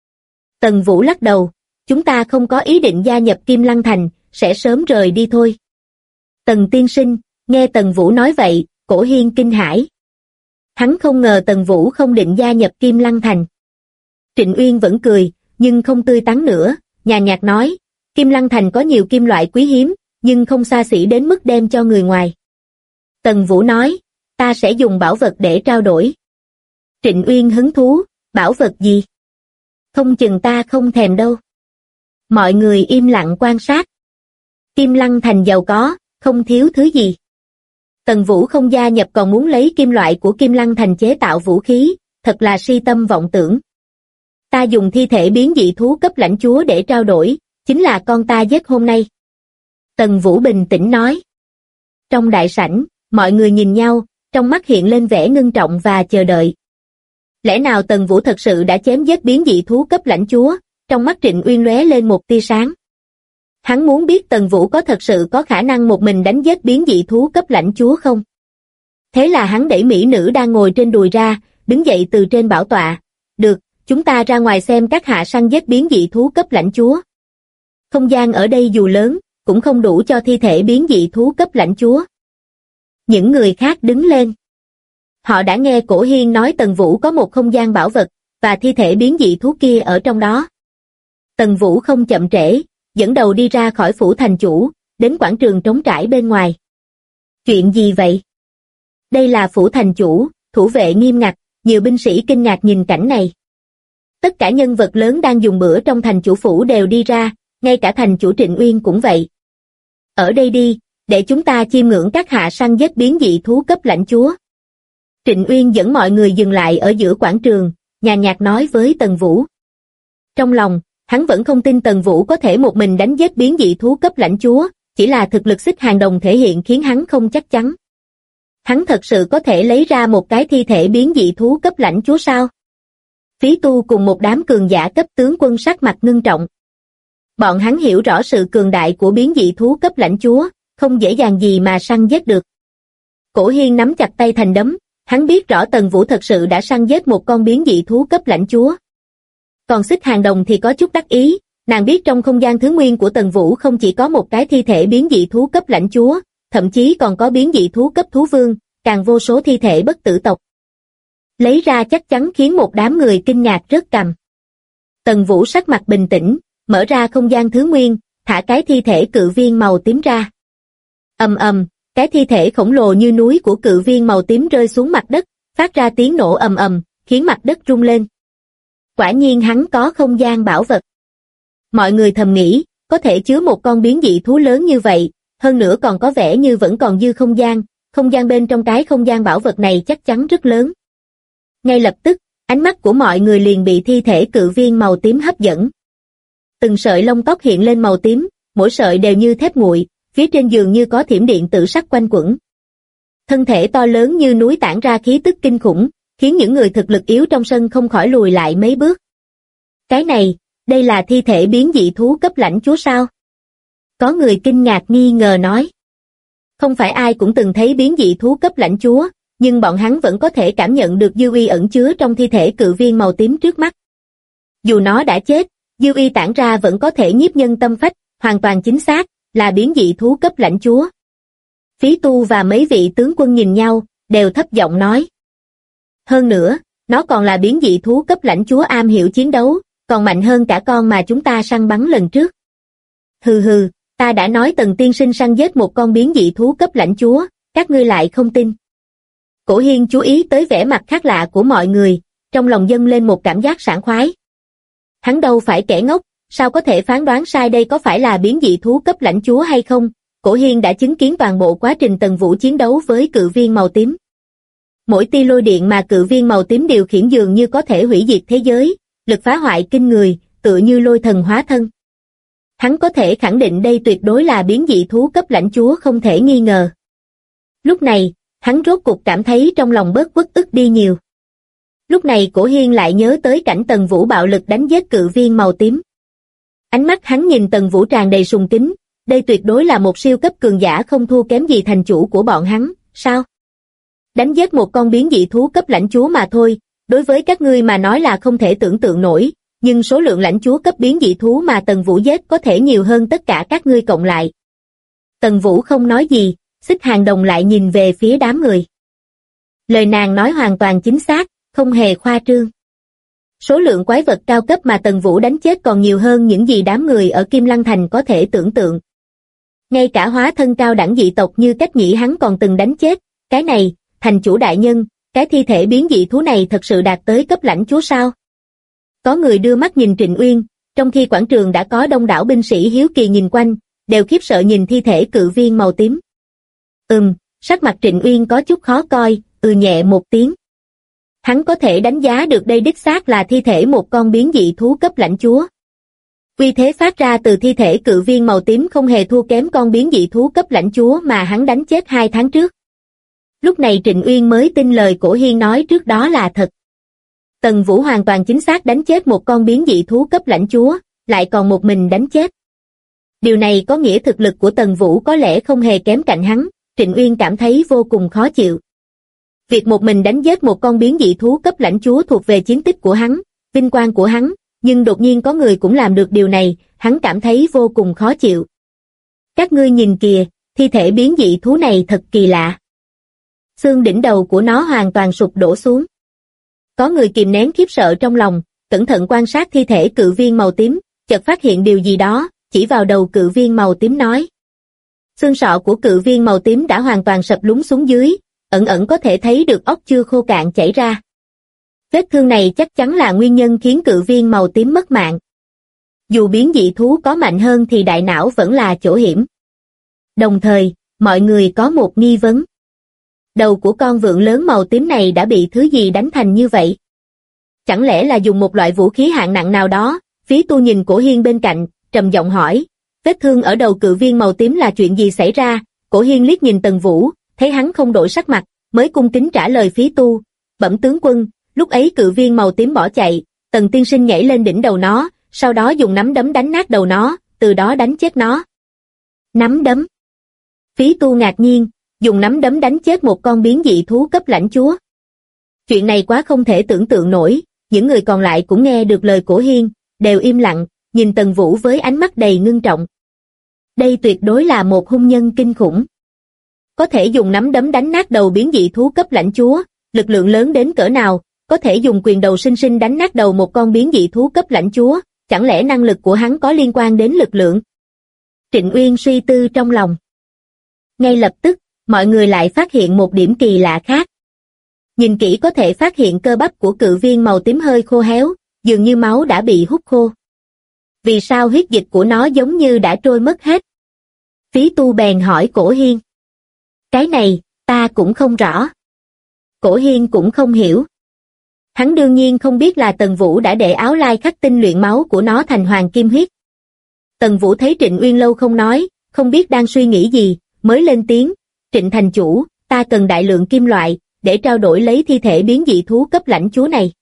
Tần Vũ lắc đầu, chúng ta không có ý định gia nhập Kim Lăng Thành, sẽ sớm rời đi thôi. Tần tiên sinh, nghe Tần Vũ nói vậy, Cổ Hiên kinh hãi. Hắn không ngờ Tần Vũ không định gia nhập Kim Lăng Thành. Trịnh Uyên vẫn cười, nhưng không tươi tắn nữa, nhàn nhạt nói, Kim Lăng Thành có nhiều kim loại quý hiếm, nhưng không xa xỉ đến mức đem cho người ngoài. Tần Vũ nói, ta sẽ dùng bảo vật để trao đổi. Trịnh Uyên hứng thú, bảo vật gì? Không chừng ta không thèm đâu. Mọi người im lặng quan sát. Kim Lăng Thành giàu có, không thiếu thứ gì. Tần Vũ không gia nhập còn muốn lấy kim loại của Kim Lăng Thành chế tạo vũ khí, thật là si tâm vọng tưởng. Ta dùng thi thể biến dị thú cấp lãnh chúa để trao đổi, chính là con ta giết hôm nay. Tần Vũ bình tĩnh nói. Trong đại sảnh, mọi người nhìn nhau, trong mắt hiện lên vẻ ngưng trọng và chờ đợi. Lẽ nào Tần Vũ thật sự đã chém giết biến dị thú cấp lãnh chúa? Trong mắt Trịnh Uyên lóe lên một tia sáng. Hắn muốn biết Tần Vũ có thật sự có khả năng một mình đánh giết biến dị thú cấp lãnh chúa không? Thế là hắn đẩy mỹ nữ đang ngồi trên đùi ra, đứng dậy từ trên bảo tọa. Được, chúng ta ra ngoài xem các hạ săn giết biến dị thú cấp lãnh chúa. Không gian ở đây dù lớn, cũng không đủ cho thi thể biến dị thú cấp lãnh chúa. Những người khác đứng lên. Họ đã nghe Cổ Hiên nói Tần Vũ có một không gian bảo vật, và thi thể biến dị thú kia ở trong đó. Tần Vũ không chậm trễ, dẫn đầu đi ra khỏi phủ thành chủ, đến quảng trường trống trải bên ngoài. Chuyện gì vậy? Đây là phủ thành chủ, thủ vệ nghiêm ngặt, nhiều binh sĩ kinh ngạc nhìn cảnh này. Tất cả nhân vật lớn đang dùng bữa trong thành chủ phủ đều đi ra, ngay cả thành chủ Trịnh Uyên cũng vậy. Ở đây đi, để chúng ta chiêm ngưỡng các hạ săn giết biến dị thú cấp lãnh chúa. Trịnh Uyên dẫn mọi người dừng lại ở giữa quảng trường, nhàn nhạt nói với Tần Vũ. Trong lòng, hắn vẫn không tin Tần Vũ có thể một mình đánh giết biến dị thú cấp lãnh chúa, chỉ là thực lực Xích Hàng Đồng thể hiện khiến hắn không chắc chắn. Hắn thật sự có thể lấy ra một cái thi thể biến dị thú cấp lãnh chúa sao? Phí Tu cùng một đám cường giả cấp tướng quân sắc mặt ngưng trọng. Bọn hắn hiểu rõ sự cường đại của biến dị thú cấp lãnh chúa, không dễ dàng gì mà săn giết được. Cổ Hiên nắm chặt tay thành đấm, hắn biết rõ Tần Vũ thật sự đã săn giết một con biến dị thú cấp lãnh chúa. Còn Xích Hàng Đồng thì có chút đắc ý, nàng biết trong không gian thứ nguyên của Tần Vũ không chỉ có một cái thi thể biến dị thú cấp lãnh chúa, thậm chí còn có biến dị thú cấp thú vương, càng vô số thi thể bất tử tộc. Lấy ra chắc chắn khiến một đám người kinh ngạc rớt cằm. Tần Vũ sắc mặt bình tĩnh, mở ra không gian thứ nguyên, thả cái thi thể cự viên màu tím ra. Ầm ầm, cái thi thể khổng lồ như núi của cự viên màu tím rơi xuống mặt đất, phát ra tiếng nổ ầm ầm, khiến mặt đất rung lên. Quả nhiên hắn có không gian bảo vật. Mọi người thầm nghĩ, có thể chứa một con biến dị thú lớn như vậy, hơn nữa còn có vẻ như vẫn còn dư không gian bên trong cái không gian bảo vật này chắc chắn rất lớn. Ngay lập tức, ánh mắt của mọi người liền bị thi thể cự viên màu tím hấp dẫn. Từng sợi lông tóc hiện lên màu tím, mỗi sợi đều như thép nguội, phía trên giường như có thiểm điện tự sắc quanh quẩn. Thân thể to lớn như núi tản ra khí tức kinh khủng, khiến những người thực lực yếu trong sân không khỏi lùi lại mấy bước. Cái này, đây là thi thể biến dị thú cấp lãnh chúa sao? Có người kinh ngạc nghi ngờ nói. Không phải ai cũng từng thấy biến dị thú cấp lãnh chúa, nhưng bọn hắn vẫn có thể cảm nhận được dư uy ẩn chứa trong thi thể cự viên màu tím trước mắt. Dù nó đã chết, dư uy tản ra vẫn có thể nhiếp nhân tâm phách, hoàn toàn chính xác, là biến dị thú cấp lãnh chúa. Phí Tu và mấy vị tướng quân nhìn nhau, đều thấp giọng nói. Hơn nữa, nó còn là biến dị thú cấp lãnh chúa am hiểu chiến đấu, còn mạnh hơn cả con mà chúng ta săn bắn lần trước. Hừ hừ, ta đã nói Tần tiên sinh săn giết một con biến dị thú cấp lãnh chúa, các ngươi lại không tin. Cổ Hiên chú ý tới vẻ mặt khác lạ của mọi người, trong lòng dâng lên một cảm giác sảng khoái. Hắn đâu phải kẻ ngốc, sao có thể phán đoán sai đây có phải là biến dị thú cấp lãnh chúa hay không? Cổ Hiên đã chứng kiến toàn bộ quá trình Tần Vũ chiến đấu với cự viên màu tím. Mỗi tia lôi điện mà cự viên màu tím điều khiển dường như có thể hủy diệt thế giới, lực phá hoại kinh người, tựa như lôi thần hóa thân. Hắn có thể khẳng định đây tuyệt đối là biến dị thú cấp lãnh chúa không thể nghi ngờ. Lúc này, hắn rốt cục cảm thấy trong lòng bớt uất ức đi nhiều. Lúc này Cổ Hiên lại nhớ tới cảnh Tần Vũ bạo lực đánh giết cự viên màu tím. Ánh mắt hắn nhìn Tần Vũ tràn đầy sùng kính, đây tuyệt đối là một siêu cấp cường giả không thua kém gì thành chủ của bọn hắn, sao? Đánh giết một con biến dị thú cấp lãnh chúa mà thôi, đối với các ngươi mà nói là không thể tưởng tượng nổi, nhưng số lượng lãnh chúa cấp biến dị thú mà Tần Vũ giết có thể nhiều hơn tất cả các ngươi cộng lại. Tần Vũ không nói gì, Xích Hàng Đồng lại nhìn về phía đám người. Lời nàng nói hoàn toàn chính xác, không hề khoa trương. Số lượng quái vật cao cấp mà Tần Vũ đánh chết còn nhiều hơn những gì đám người ở Kim Lăng Thành có thể tưởng tượng. Ngay cả hóa thân cao đẳng dị tộc như Cách Nhĩ hắn còn từng đánh chết, cái này, thành chủ đại nhân, cái thi thể biến dị thú này thật sự đạt tới cấp lãnh chúa sao? Có người đưa mắt nhìn Trịnh Uyên, trong khi quảng trường đã có đông đảo binh sĩ hiếu kỳ nhìn quanh, đều khiếp sợ nhìn thi thể cự viên màu tím. Sắc mặt Trịnh Uyên có chút khó coi, nhẹ một tiếng. Hắn có thể đánh giá được đây đích xác là thi thể một con biến dị thú cấp lãnh chúa. Uy thế phát ra từ thi thể cự viên màu tím không hề thua kém con biến dị thú cấp lãnh chúa mà hắn đánh chết 2 tháng trước. Lúc này Trịnh Uyên mới tin lời Cổ Hiên nói trước đó là thật. Tần Vũ hoàn toàn chính xác đánh chết một con biến dị thú cấp lãnh chúa, lại còn một mình đánh chết. Điều này có nghĩa thực lực của Tần Vũ có lẽ không hề kém cạnh hắn, Trịnh Uyên cảm thấy vô cùng khó chịu. Việc một mình đánh giết một con biến dị thú cấp lãnh chúa thuộc về chiến tích của hắn, vinh quang của hắn, nhưng đột nhiên có người cũng làm được điều này, hắn cảm thấy vô cùng khó chịu. Các ngươi nhìn kìa, thi thể biến dị thú này thật kỳ lạ. Xương đỉnh đầu của nó hoàn toàn sụp đổ xuống. Có người kìm nén khiếp sợ trong lòng, cẩn thận quan sát thi thể cự viên màu tím, chợt phát hiện điều gì đó, chỉ vào đầu cự viên màu tím nói. Xương sọ của cự viên màu tím đã hoàn toàn sập lún xuống dưới, ẩn ẩn có thể thấy được óc chưa khô cạn chảy ra. Vết thương này chắc chắn là nguyên nhân khiến cự viên màu tím mất mạng. Dù biến dị thú có mạnh hơn thì đại não vẫn là chỗ hiểm. Đồng thời, mọi người có một nghi vấn. Đầu của con vượn lớn màu tím này đã bị thứ gì đánh thành như vậy? Chẳng lẽ là dùng một loại vũ khí hạng nặng nào đó? Phí Tu nhìn Cổ Hiên bên cạnh, trầm giọng hỏi, vết thương ở đầu cự viên màu tím là chuyện gì xảy ra? Cổ Hiên liếc nhìn Tần Vũ, thấy hắn không đổi sắc mặt, mới cung kính trả lời Phí Tu, bẩm tướng quân, lúc ấy cự viên màu tím bỏ chạy, Tần tiên sinh nhảy lên đỉnh đầu nó, sau đó dùng nắm đấm đánh nát đầu nó, từ đó đánh chết nó. Nắm đấm? Phí Tu ngạc nhiên, dùng nắm đấm đánh chết một con biến dị thú cấp lãnh chúa. Chuyện này quá không thể tưởng tượng nổi, những người còn lại cũng nghe được lời Cổ Hiên, đều im lặng, nhìn Tần Vũ với ánh mắt đầy ngưng trọng. Đây tuyệt đối là một hung nhân kinh khủng. Có thể dùng nắm đấm đánh nát đầu biến dị thú cấp lãnh chúa, lực lượng lớn đến cỡ nào, có thể dùng quyền đầu sinh sinh đánh nát đầu một con biến dị thú cấp lãnh chúa, chẳng lẽ năng lực của hắn có liên quan đến lực lượng? Trịnh Uyên suy tư trong lòng. Ngay lập tức, mọi người lại phát hiện một điểm kỳ lạ khác. Nhìn kỹ có thể phát hiện cơ bắp của cự viên màu tím hơi khô héo, dường như máu đã bị hút khô. Vì sao huyết dịch của nó giống như đã trôi mất hết? Phí Tu bèn hỏi Cổ Hiên. Cái này, ta cũng không rõ. Cổ Hiên cũng không hiểu. Hắn đương nhiên không biết là Tần Vũ đã để áo lai khắc tinh luyện máu của nó thành hoàng kim huyết. Tần Vũ thấy Trịnh Uyên lâu không nói, không biết đang suy nghĩ gì, mới lên tiếng, Trịnh thành chủ, ta cần đại lượng kim loại, để trao đổi lấy thi thể biến dị thú cấp lãnh chúa này.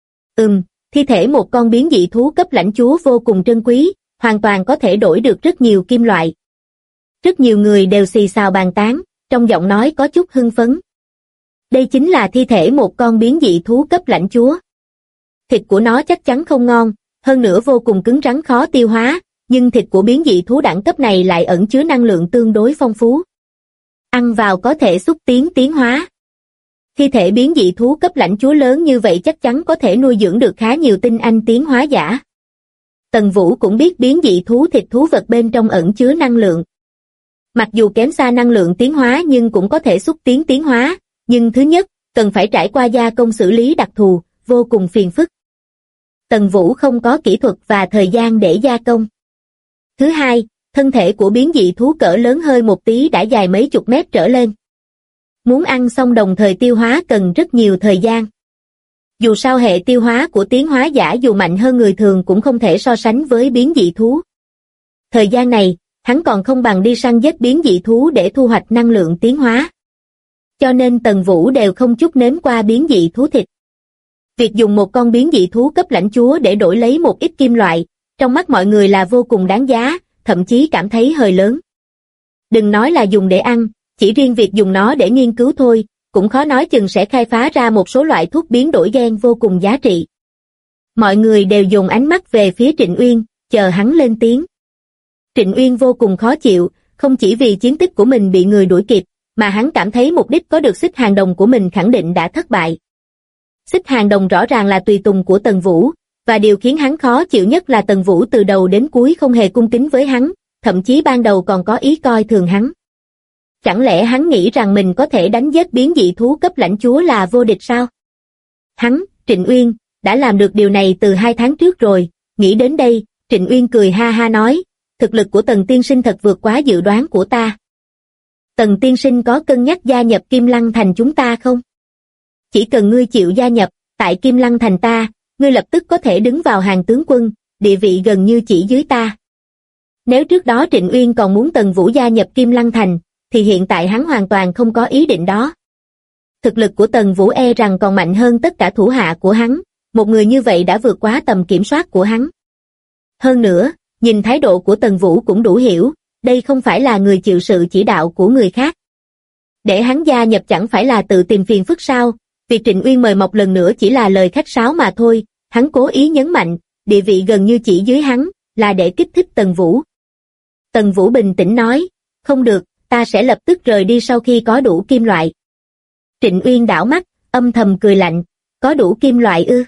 Thi thể một con biến dị thú cấp lãnh chúa vô cùng trân quý, hoàn toàn có thể đổi được rất nhiều kim loại. Rất nhiều người đều xì xào bàn tán, trong giọng nói có chút hưng phấn. Đây chính là thi thể một con biến dị thú cấp lãnh chúa. Thịt của nó chắc chắn không ngon, hơn nữa vô cùng cứng rắn khó tiêu hóa, nhưng thịt của biến dị thú đẳng cấp này lại ẩn chứa năng lượng tương đối phong phú. Ăn vào có thể xúc tiến tiến hóa. Thi thể biến dị thú cấp lãnh chúa lớn như vậy chắc chắn có thể nuôi dưỡng được khá nhiều tinh anh tiến hóa giả. Tần Vũ cũng biết biến dị thú thịt thú vật bên trong ẩn chứa năng lượng. Mặc dù kém xa năng lượng tiến hóa nhưng cũng có thể xúc tiến tiến hóa, nhưng thứ nhất, cần phải trải qua gia công xử lý đặc thù, vô cùng phiền phức. Tần Vũ không có kỹ thuật và thời gian để gia công. Thứ hai, thân thể của biến dị thú cỡ lớn hơi một tí đã dài mấy chục mét trở lên. Muốn ăn xong đồng thời tiêu hóa cần rất nhiều thời gian. Dù sao hệ tiêu hóa của tiến hóa giả dù mạnh hơn người thường cũng không thể so sánh với biến dị thú. Thời gian này, hắn còn không bằng đi săn giết biến dị thú để thu hoạch năng lượng tiến hóa. Cho nên Tần Vũ đều không chút nếm qua biến dị thú thịt. Việc dùng một con biến dị thú cấp lãnh chúa để đổi lấy một ít kim loại, trong mắt mọi người là vô cùng đáng giá, thậm chí cảm thấy hơi lớn. Đừng nói là dùng để ăn, chỉ riêng việc dùng nó để nghiên cứu thôi, cũng khó nói chừng sẽ khai phá ra một số loại thuốc biến đổi gen vô cùng giá trị. Mọi người đều dùng ánh mắt về phía Trịnh Uyên, chờ hắn lên tiếng. Trịnh Uyên vô cùng khó chịu, không chỉ vì chiến tích của mình bị người đuổi kịp, mà hắn cảm thấy mục đích có được xích hàng đồng của mình khẳng định đã thất bại. Xích hàng đồng rõ ràng là tùy tùng của Tần Vũ, và điều khiến hắn khó chịu nhất là Tần Vũ từ đầu đến cuối không hề cung kính với hắn, thậm chí ban đầu còn có ý coi thường hắn. Chẳng lẽ hắn nghĩ rằng mình có thể đánh giết biến dị thú cấp lãnh chúa là vô địch sao? Hắn, Trịnh Uyên, đã làm được điều này từ 2 tháng trước rồi. Nghĩ đến đây, Trịnh Uyên cười ha ha nói, thực lực của Tần tiên sinh thật vượt quá dự đoán của ta. Tần tiên sinh có cân nhắc gia nhập Kim Lăng Thành chúng ta không? Chỉ cần ngươi chịu gia nhập, tại Kim Lăng Thành ta, ngươi lập tức có thể đứng vào hàng tướng quân, địa vị gần như chỉ dưới ta. Nếu trước đó Trịnh Uyên còn muốn Tần Vũ gia nhập Kim Lăng Thành, thì hiện tại hắn hoàn toàn không có ý định đó. Thực lực của Tần Vũ e rằng còn mạnh hơn tất cả thủ hạ của hắn, một người như vậy đã vượt quá tầm kiểm soát của hắn. Hơn nữa, nhìn thái độ của Tần Vũ cũng đủ hiểu, đây không phải là người chịu sự chỉ đạo của người khác. Để hắn gia nhập chẳng phải là tự tìm phiền phức sao? Việc Trịnh Uyên mời mọc lần nữa chỉ là lời khách sáo mà thôi, hắn cố ý nhấn mạnh, địa vị gần như chỉ dưới hắn, là để kích thích Tần Vũ. Tần Vũ bình tĩnh nói, không được, ta sẽ lập tức rời đi sau khi có đủ kim loại. Trịnh Uyên đảo mắt, âm thầm cười lạnh, có đủ kim loại ư?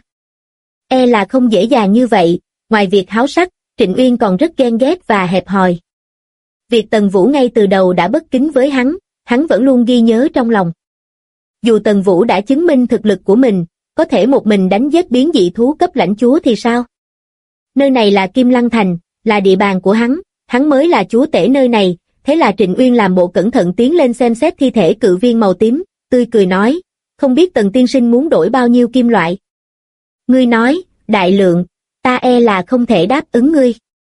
E là không dễ dàng như vậy, ngoài việc háo sắc, Trịnh Uyên còn rất ghen ghét và hẹp hòi. Việc Tần Vũ ngay từ đầu đã bất kính với hắn vẫn luôn ghi nhớ trong lòng. Dù Tần Vũ đã chứng minh thực lực của mình, có thể một mình đánh giết biến dị thú cấp lãnh chúa thì sao? Nơi này là Kim Lăng Thành, là địa bàn của hắn mới là chúa tể nơi này, thế là Trịnh Uyên làm bộ cẩn thận tiến lên xem xét thi thể cự viên màu tím, tươi cười nói, không biết Tần tiên sinh muốn đổi bao nhiêu kim loại? Ngươi nói, đại lượng, ta e là không thể đáp ứng ngươi.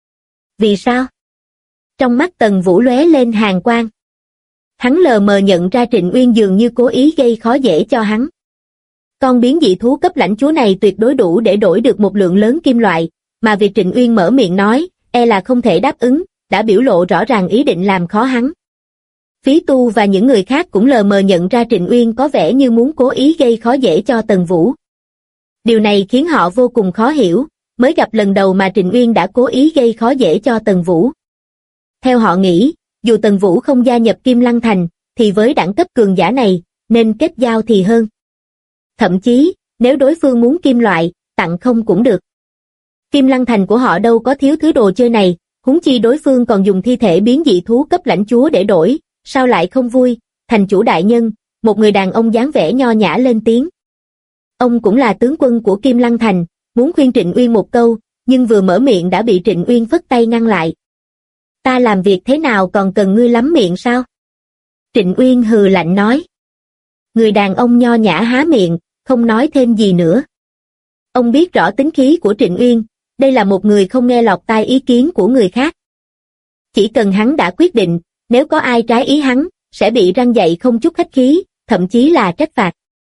Vì sao? Trong mắt Tần Vũ lóe lên hàn quang. Hắn lờ mờ nhận ra Trịnh Uyên dường như cố ý gây khó dễ cho hắn. Con biến dị thú cấp lãnh chúa này tuyệt đối đủ để đổi được một lượng lớn kim loại, mà việc Trịnh Uyên mở miệng nói, e là không thể đáp ứng, đã biểu lộ rõ ràng ý định làm khó hắn. Phí Tu và những người khác cũng lờ mờ nhận ra Trịnh Uyên có vẻ như muốn cố ý gây khó dễ cho Tần Vũ. Điều này khiến họ vô cùng khó hiểu, mới gặp lần đầu mà Trịnh Uyên đã cố ý gây khó dễ cho Tần Vũ. Theo họ nghĩ, dù Tần Vũ không gia nhập Kim Lăng Thành, thì với đẳng cấp cường giả này, nên kết giao thì hơn. Thậm chí, nếu đối phương muốn kim loại, tặng không cũng được. Kim Lăng Thành của họ đâu có thiếu thứ đồ chơi này, huống chi đối phương còn dùng thi thể biến dị thú cấp lãnh chúa để đổi, sao lại không vui? Thành chủ đại nhân, một người đàn ông dáng vẻ nho nhã lên tiếng. Ông cũng là tướng quân của Kim Lăng Thành, muốn khuyên Trịnh Uyên một câu, nhưng vừa mở miệng đã bị Trịnh Uyên phất tay ngăn lại. Ta làm việc thế nào còn cần ngươi lắm miệng sao? Trịnh Uyên hừ lạnh nói. Người đàn ông nho nhã há miệng, không nói thêm gì nữa. Ông biết rõ tính khí của Trịnh Uyên, đây là một người không nghe lọt tai ý kiến của người khác. Chỉ cần hắn đã quyết định, nếu có ai trái ý hắn, sẽ bị răn dạy không chút khách khí, thậm chí là trách phạt.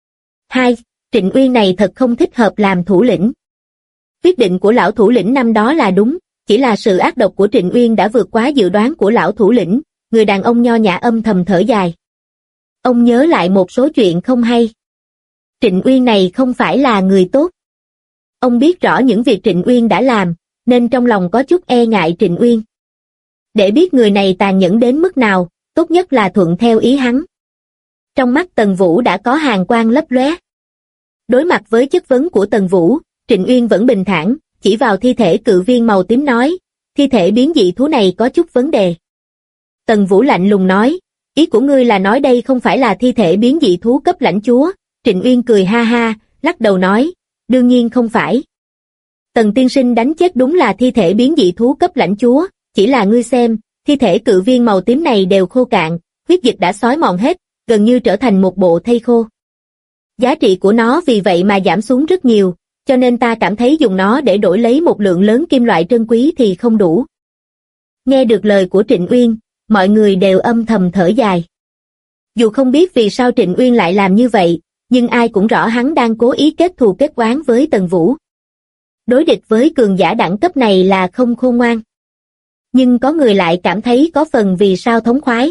2. Trịnh Uyên này thật không thích hợp làm thủ lĩnh. Quyết định của lão thủ lĩnh năm đó là đúng, chỉ là sự ác độc của Trịnh Uyên đã vượt quá dự đoán của lão thủ lĩnh, người đàn ông nho nhã âm thầm thở dài. Ông nhớ lại một số chuyện không hay. Trịnh Uyên này không phải là người tốt. Ông biết rõ những việc Trịnh Uyên đã làm, nên trong lòng có chút e ngại Trịnh Uyên. Để biết người này tàn nhẫn đến mức nào, tốt nhất là thuận theo ý hắn. Trong mắt Tần Vũ đã có hàn quang lấp lóe. Đối mặt với chất vấn của Tần Vũ, Trịnh Uyên vẫn bình thản, chỉ vào thi thể cự viên màu tím nói, thi thể biến dị thú này có chút vấn đề. Tần Vũ lạnh lùng nói, ý của ngươi là nói đây không phải là thi thể biến dị thú cấp lãnh chúa? Trịnh Uyên cười ha ha, lắc đầu nói, đương nhiên không phải. Tần tiên sinh đánh chết đúng là thi thể biến dị thú cấp lãnh chúa, chỉ là ngươi xem, thi thể cự viên màu tím này đều khô cạn, huyết dịch đã xói mòn hết, gần như trở thành một bộ thây khô. Giá trị của nó vì vậy mà giảm xuống rất nhiều, cho nên ta cảm thấy dùng nó để đổi lấy một lượng lớn kim loại trân quý thì không đủ. Nghe được lời của Trịnh Uyên, mọi người đều âm thầm thở dài. Dù không biết vì sao Trịnh Uyên lại làm như vậy, nhưng ai cũng rõ hắn đang cố ý kết thù kết oán với Tần Vũ. Đối địch với cường giả đẳng cấp này là không khôn ngoan. Nhưng có người lại cảm thấy có phần vì sao thống khoái.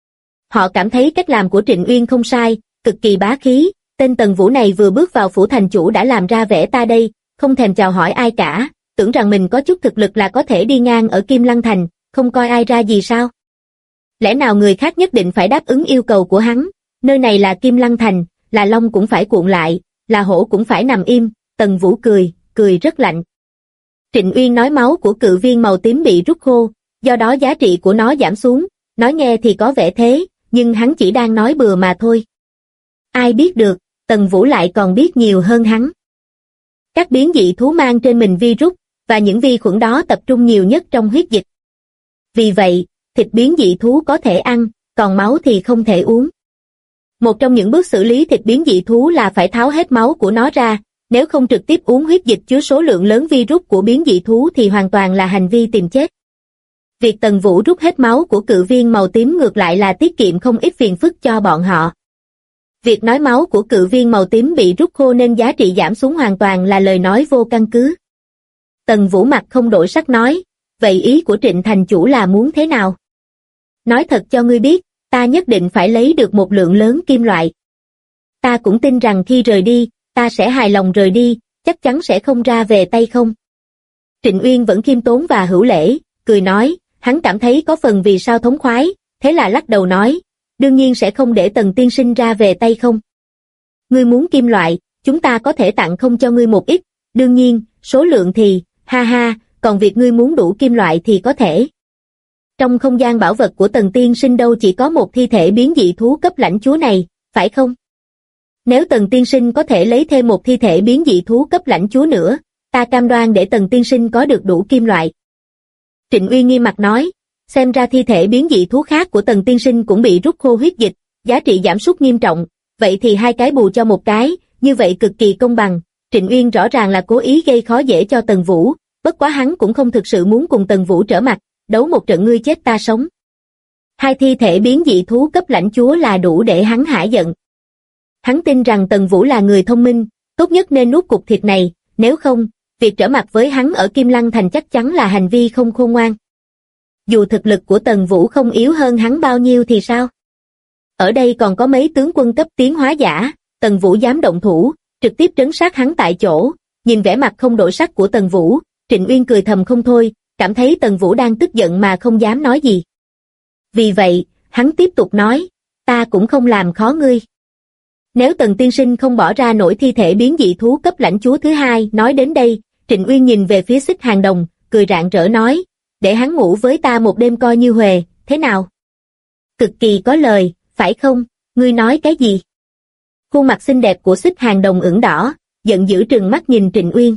Họ cảm thấy cách làm của Trịnh Uyên không sai, cực kỳ bá khí, tên Tần Vũ này vừa bước vào phủ thành chủ đã làm ra vẻ ta đây, không thèm chào hỏi ai cả, tưởng rằng mình có chút thực lực là có thể đi ngang ở Kim Lăng Thành, không coi ai ra gì sao? Lẽ nào người khác nhất định phải đáp ứng yêu cầu của hắn, nơi này là Kim Lăng Thành, là long cũng phải cuộn lại, là hổ cũng phải nằm im. Tần Vũ cười rất lạnh. Trịnh Uyên nói máu của cự viên màu tím bị rút khô, do đó giá trị của nó giảm xuống, nói nghe thì có vẻ thế, nhưng hắn chỉ đang nói bừa mà thôi. Ai biết được, Tần Vũ lại còn biết nhiều hơn hắn. Các biến dị thú mang trên mình virus, và những vi khuẩn đó tập trung nhiều nhất trong huyết dịch. Vì vậy, thịt biến dị thú có thể ăn, còn máu thì không thể uống. Một trong những bước xử lý thịt biến dị thú là phải tháo hết máu của nó ra, nếu không trực tiếp uống huyết dịch chứa số lượng lớn virus của biến dị thú thì hoàn toàn là hành vi tìm chết. Việc Tần Vũ rút hết máu của cự viên màu tím ngược lại là tiết kiệm không ít phiền phức cho bọn họ. Việc nói máu của cự viên màu tím bị rút khô nên giá trị giảm xuống hoàn toàn là lời nói vô căn cứ. Tần Vũ mặt không đổi sắc nói, vậy ý của Trịnh thành chủ là muốn thế nào? Nói thật cho ngươi biết, ta nhất định phải lấy được một lượng lớn kim loại. Ta cũng tin rằng khi rời đi, ta sẽ hài lòng rời đi, chắc chắn sẽ không ra về tay không. Trịnh Uyên vẫn khiêm tốn và hữu lễ, cười nói, hắn cảm thấy có phần vì sao thống khoái, thế là lắc đầu nói, đương nhiên sẽ không để Tần tiên sinh ra về tay không. Ngươi muốn kim loại, chúng ta có thể tặng không cho ngươi một ít, đương nhiên, số lượng thì, ha ha, còn việc ngươi muốn đủ kim loại thì có thể. Trong không gian bảo vật của Tần tiên sinh đâu chỉ có một thi thể biến dị thú cấp lãnh chúa này, phải không? Nếu Tần tiên sinh có thể lấy thêm một thi thể biến dị thú cấp lãnh chúa nữa, ta cam đoan để Tần tiên sinh có được đủ kim loại. Trịnh Uyên nghiêm mặt nói, xem ra thi thể biến dị thú khác của Tần tiên sinh cũng bị rút khô huyết dịch, giá trị giảm sút nghiêm trọng, vậy thì hai cái bù cho một cái, như vậy cực kỳ công bằng. Trịnh Uyên rõ ràng là cố ý gây khó dễ cho Tần Vũ, bất quá hắn cũng không thực sự muốn cùng Tần Vũ trở mặt, đấu một trận ngươi chết ta sống. Hai thi thể biến dị thú cấp lãnh chúa là đủ để hắn hả giận. Hắn tin rằng Tần Vũ là người thông minh, tốt nhất nên nuốt cục thịt này, nếu không, việc trở mặt với hắn ở Kim Lăng Thành chắc chắn là hành vi không khôn ngoan. Dù thực lực của Tần Vũ không yếu hơn hắn bao nhiêu thì sao? Ở đây còn có mấy tướng quân cấp tiến hóa giả, Tần Vũ dám động thủ, trực tiếp trấn sát hắn tại chỗ. Nhìn vẻ mặt không đổi sắc của Tần Vũ, Trịnh Uyên cười thầm không thôi, cảm thấy Tần Vũ đang tức giận mà không dám nói gì. Vì vậy, hắn tiếp tục nói, ta cũng không làm khó ngươi. Nếu Tần tiên sinh không bỏ ra nổi thi thể biến dị thú cấp lãnh chúa thứ hai, nói đến đây, Trịnh Uyên nhìn về phía Xích Hàng Đồng, cười rạng rỡ nói, để hắn ngủ với ta một đêm coi như huề, thế nào? Cực kỳ có lời, phải không? Ngươi nói cái gì? Khuôn mặt xinh đẹp của Xích Hàng Đồng ửng đỏ, giận dữ trừng mắt nhìn Trịnh Uyên.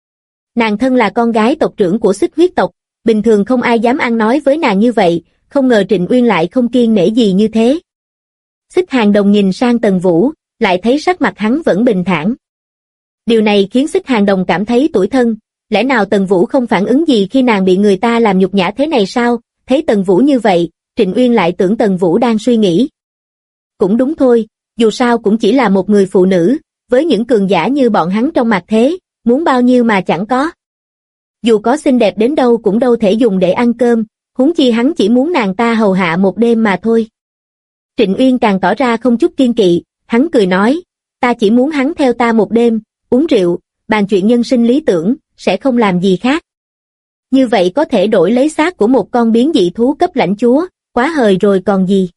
Nàng thân là con gái tộc trưởng của Xích huyết tộc, bình thường không ai dám ăn nói với nàng như vậy, không ngờ Trịnh Uyên lại không kiêng nể gì như thế. Xích Hàng Đồng nhìn sang Tần Vũ, lại thấy sắc mặt hắn vẫn bình thản. Điều này khiến Xích Hàng Đồng cảm thấy tủi thân, lẽ nào Tần Vũ không phản ứng gì khi nàng bị người ta làm nhục nhã thế này sao? Thấy Tần Vũ như vậy, Trịnh Uyên lại tưởng Tần Vũ đang suy nghĩ. Cũng đúng thôi, dù sao cũng chỉ là một người phụ nữ, với những cường giả như bọn hắn trong mặt thế, muốn bao nhiêu mà chẳng có. Dù có xinh đẹp đến đâu cũng đâu thể dùng để ăn cơm, huống chi hắn chỉ muốn nàng ta hầu hạ một đêm mà thôi. Trịnh Uyên càng tỏ ra không chút kiên kỵ, hắn cười nói, ta chỉ muốn hắn theo ta một đêm, uống rượu, bàn chuyện nhân sinh lý tưởng, sẽ không làm gì khác. Như vậy có thể đổi lấy xác của một con biến dị thú cấp lãnh chúa, quá hời rồi còn gì.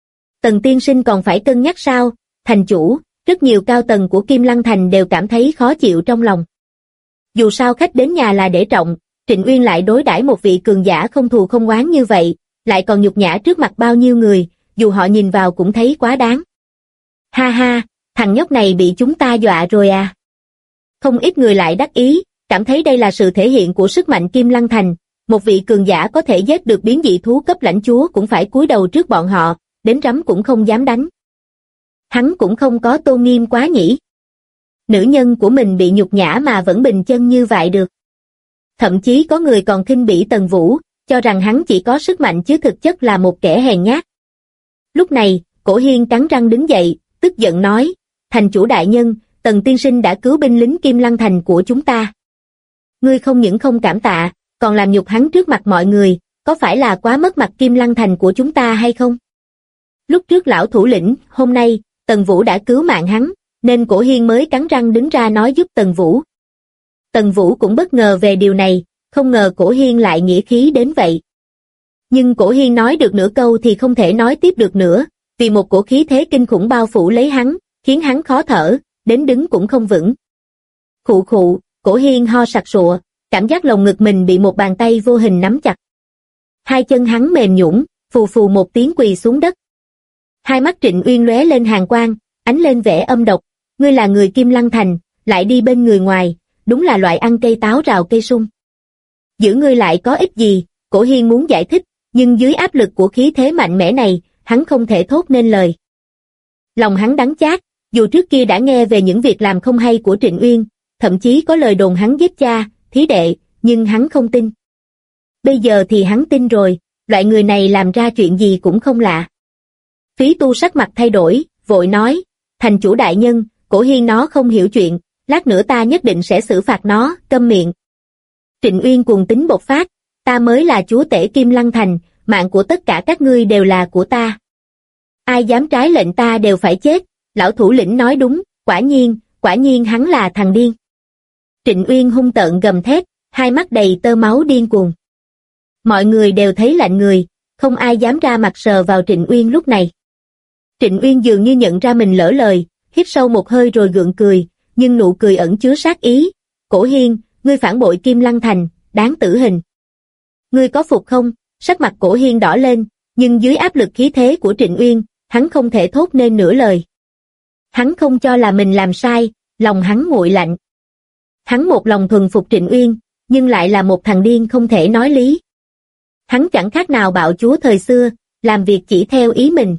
Tần tiên sinh còn phải cân nhắc sao? Thành chủ, rất nhiều cao tầng của Kim Lăng Thành đều cảm thấy khó chịu trong lòng. Dù sao khách đến nhà là để trọng, Trịnh Uyên lại đối đãi một vị cường giả không thù không oán như vậy, lại còn nhục nhã trước mặt bao nhiêu người, dù họ nhìn vào cũng thấy quá đáng. Ha ha, thằng nhóc này bị chúng ta dọa rồi à. Không ít người lại đắc ý, cảm thấy đây là sự thể hiện của sức mạnh Kim Lăng Thành, một vị cường giả có thể giết được biến dị thú cấp lãnh chúa cũng phải cúi đầu trước bọn họ, đến rắm cũng không dám đánh. Hắn cũng không có tôn nghiêm quá nhỉ. Nữ nhân của mình bị nhục nhã mà vẫn bình chân như vậy được. Thậm chí có người còn khinh bỉ Tần Vũ, cho rằng hắn chỉ có sức mạnh chứ thực chất là một kẻ hèn nhát. Lúc này, Cổ Hiên cắn răng đứng dậy, tức giận nói, thành chủ đại nhân, Tần tiên sinh đã cứu binh lính Kim Lăng Thành của chúng ta. Ngươi không những không cảm tạ, còn làm nhục hắn trước mặt mọi người, có phải là quá mất mặt Kim Lăng Thành của chúng ta hay không? Lúc trước lão thủ lĩnh, hôm nay, Tần Vũ đã cứu mạng hắn, nên Cổ Hiên mới cắn răng đứng ra nói giúp Tần Vũ. Tần Vũ cũng bất ngờ về điều này, không ngờ Cổ Hiên lại nghĩa khí đến vậy. Nhưng Cổ Hiên nói được nửa câu thì không thể nói tiếp được nữa, vì một cổ khí thế kinh khủng bao phủ lấy hắn, khiến hắn khó thở, đến đứng cũng không vững. Khụ khụ, Cổ Hiên ho sặc sụa, cảm giác lồng ngực mình bị một bàn tay vô hình nắm chặt. Hai chân hắn mềm nhũn, phù phù một tiếng quỳ xuống đất. Hai mắt Trịnh Uyên lóe lên hàn quang, ánh lên vẻ âm độc, ngươi là người Kim Lăng Thành, lại đi bên người ngoài, đúng là loại ăn cây táo rào cây sung. Giữ ngươi lại có ích gì? Cổ Hiên muốn giải thích, nhưng dưới áp lực của khí thế mạnh mẽ này, hắn không thể thốt nên lời. Lòng hắn đắng chát, dù trước kia đã nghe về những việc làm không hay của Trịnh Uyên, thậm chí có lời đồn hắn giết cha, thí đệ, nhưng hắn không tin. Bây giờ thì hắn tin rồi, loại người này làm ra chuyện gì cũng không lạ. Phí Tu sắc mặt thay đổi, vội nói, thành chủ đại nhân, Cổ Hiên nó không hiểu chuyện, lát nữa ta nhất định sẽ xử phạt nó, câm miệng. Trịnh Uyên cuồng tính bộc phát, ta mới là chúa tể Kim Lăng Thành, mạng của tất cả các ngươi đều là của ta. Ai dám trái lệnh ta đều phải chết, lão thủ lĩnh nói đúng, quả nhiên hắn là thằng điên. Trịnh Uyên hung tợn gầm thét, hai mắt đầy tơ máu điên cuồng. Mọi người đều thấy lạnh người, không ai dám ra mặt sờ vào Trịnh Uyên lúc này. Trịnh Uyên dường như nhận ra mình lỡ lời, hít sâu một hơi rồi gượng cười, nhưng nụ cười ẩn chứa sát ý. Cổ Hiên, ngươi phản bội Kim Lăng Thành, đáng tử hình. Ngươi có phục không? Sắc mặt Cổ Hiên đỏ lên, nhưng dưới áp lực khí thế của Trịnh Uyên, hắn không thể thốt nên nửa lời. Hắn không cho là mình làm sai, lòng hắn nguội lạnh. Hắn một lòng thuần phục Trịnh Uyên, nhưng lại là một thằng điên không thể nói lý. Hắn chẳng khác nào bạo chúa thời xưa, làm việc chỉ theo ý mình.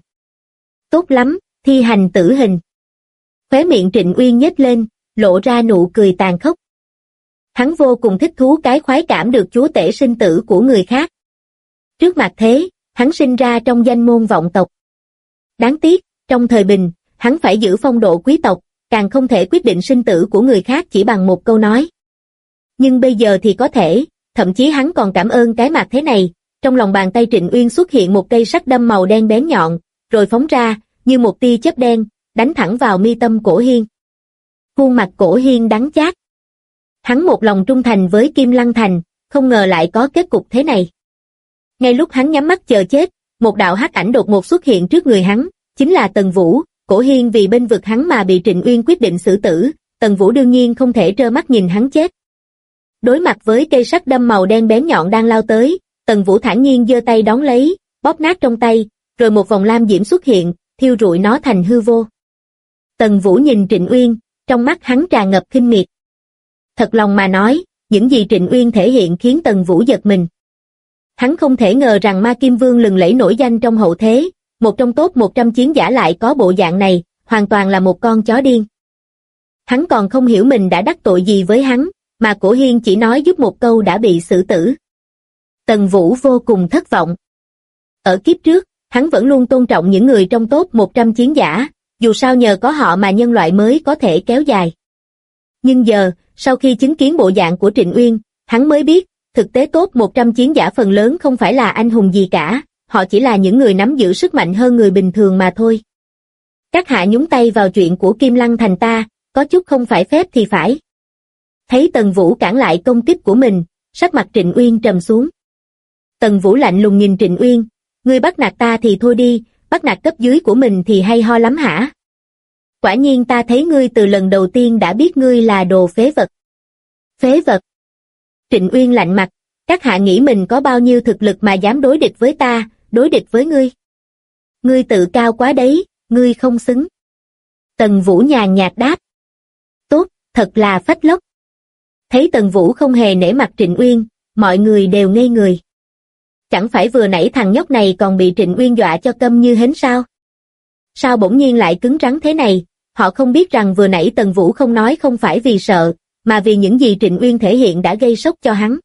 Tốt lắm, thi hành tử hình. Khóe miệng Trịnh Uyên nhếch lên, lộ ra nụ cười tàn khốc. Hắn vô cùng thích thú cái khoái cảm được chúa tể sinh tử của người khác. Trước mặt thế, hắn sinh ra trong danh môn vọng tộc. Đáng tiếc, trong thời bình, hắn phải giữ phong độ quý tộc, càng không thể quyết định sinh tử của người khác chỉ bằng một câu nói. Nhưng bây giờ thì có thể, thậm chí hắn còn cảm ơn cái mặt thế này. Trong lòng bàn tay Trịnh Uyên xuất hiện một cây sắt đâm màu đen bén nhọn, rồi phóng ra, như một tia chớp đen, đánh thẳng vào mi tâm Cổ Hiên. Khuôn mặt Cổ Hiên đắng chát. Hắn một lòng trung thành với Kim Lăng Thành, không ngờ lại có kết cục thế này. Ngay lúc hắn nhắm mắt chờ chết, một đạo hắc ảnh đột ngột xuất hiện trước người hắn, chính là Tần Vũ. Cổ Hiên vì bên vực hắn mà bị Trịnh Uyên quyết định xử tử, Tần Vũ đương nhiên không thể trơ mắt nhìn hắn chết. Đối mặt với cây sắt đâm màu đen bén nhọn đang lao tới, Tần Vũ thản nhiên giơ tay đón lấy, bóp nát trong tay, rồi một vòng lam diễm xuất hiện, thiêu rụi nó thành hư vô. Tần Vũ nhìn Trịnh Uyên, trong mắt hắn tràn ngập khinh miệt. Thật lòng mà nói, những gì Trịnh Uyên thể hiện khiến Tần Vũ giật mình. Hắn không thể ngờ rằng Ma Kim Vương lừng lẫy nổi danh trong hậu thế, một trong top 100 chiến giả lại có bộ dạng này, hoàn toàn là một con chó điên. Hắn còn không hiểu mình đã đắc tội gì với hắn, mà Cổ Hiên chỉ nói giúp một câu đã bị xử tử. Tần Vũ vô cùng thất vọng. Ở kiếp trước, hắn vẫn luôn tôn trọng những người trong top 100 chiến giả, dù sao nhờ có họ mà nhân loại mới có thể kéo dài. Nhưng giờ, sau khi chứng kiến bộ dạng của Trịnh Uyên, hắn mới biết, thực tế top 100 chiến giả phần lớn không phải là anh hùng gì cả, họ chỉ là những người nắm giữ sức mạnh hơn người bình thường mà thôi. Các hạ nhúng tay vào chuyện của Kim Lăng Thành ta, có chút không phải phép thì phải. Thấy Tần Vũ cản lại công kích của mình, sắc mặt Trịnh Uyên trầm xuống. Tần Vũ lạnh lùng nhìn Trịnh Uyên, ngươi bắt nạt ta thì thôi đi, bắt nạt cấp dưới của mình thì hay ho lắm hả? Quả nhiên ta thấy ngươi từ lần đầu tiên đã biết ngươi là đồ phế vật. Phế vật? Trịnh Uyên lạnh mặt, các hạ nghĩ mình có bao nhiêu thực lực mà dám đối địch với ta, đối địch với ngươi? Ngươi tự cao quá đấy, ngươi không xứng. Tần Vũ nhàn nhạt đáp. Tốt, thật là phách lóc. Thấy Tần Vũ không hề nể mặt Trịnh Uyên, mọi người đều ngây người. Chẳng phải vừa nãy thằng nhóc này còn bị Trịnh Uyên dọa cho câm như hến sao? Sao bỗng nhiên lại cứng rắn thế này? Họ không biết rằng vừa nãy Tần Vũ không nói không phải vì sợ, mà vì những gì Trịnh Uyên thể hiện đã gây sốc cho hắn.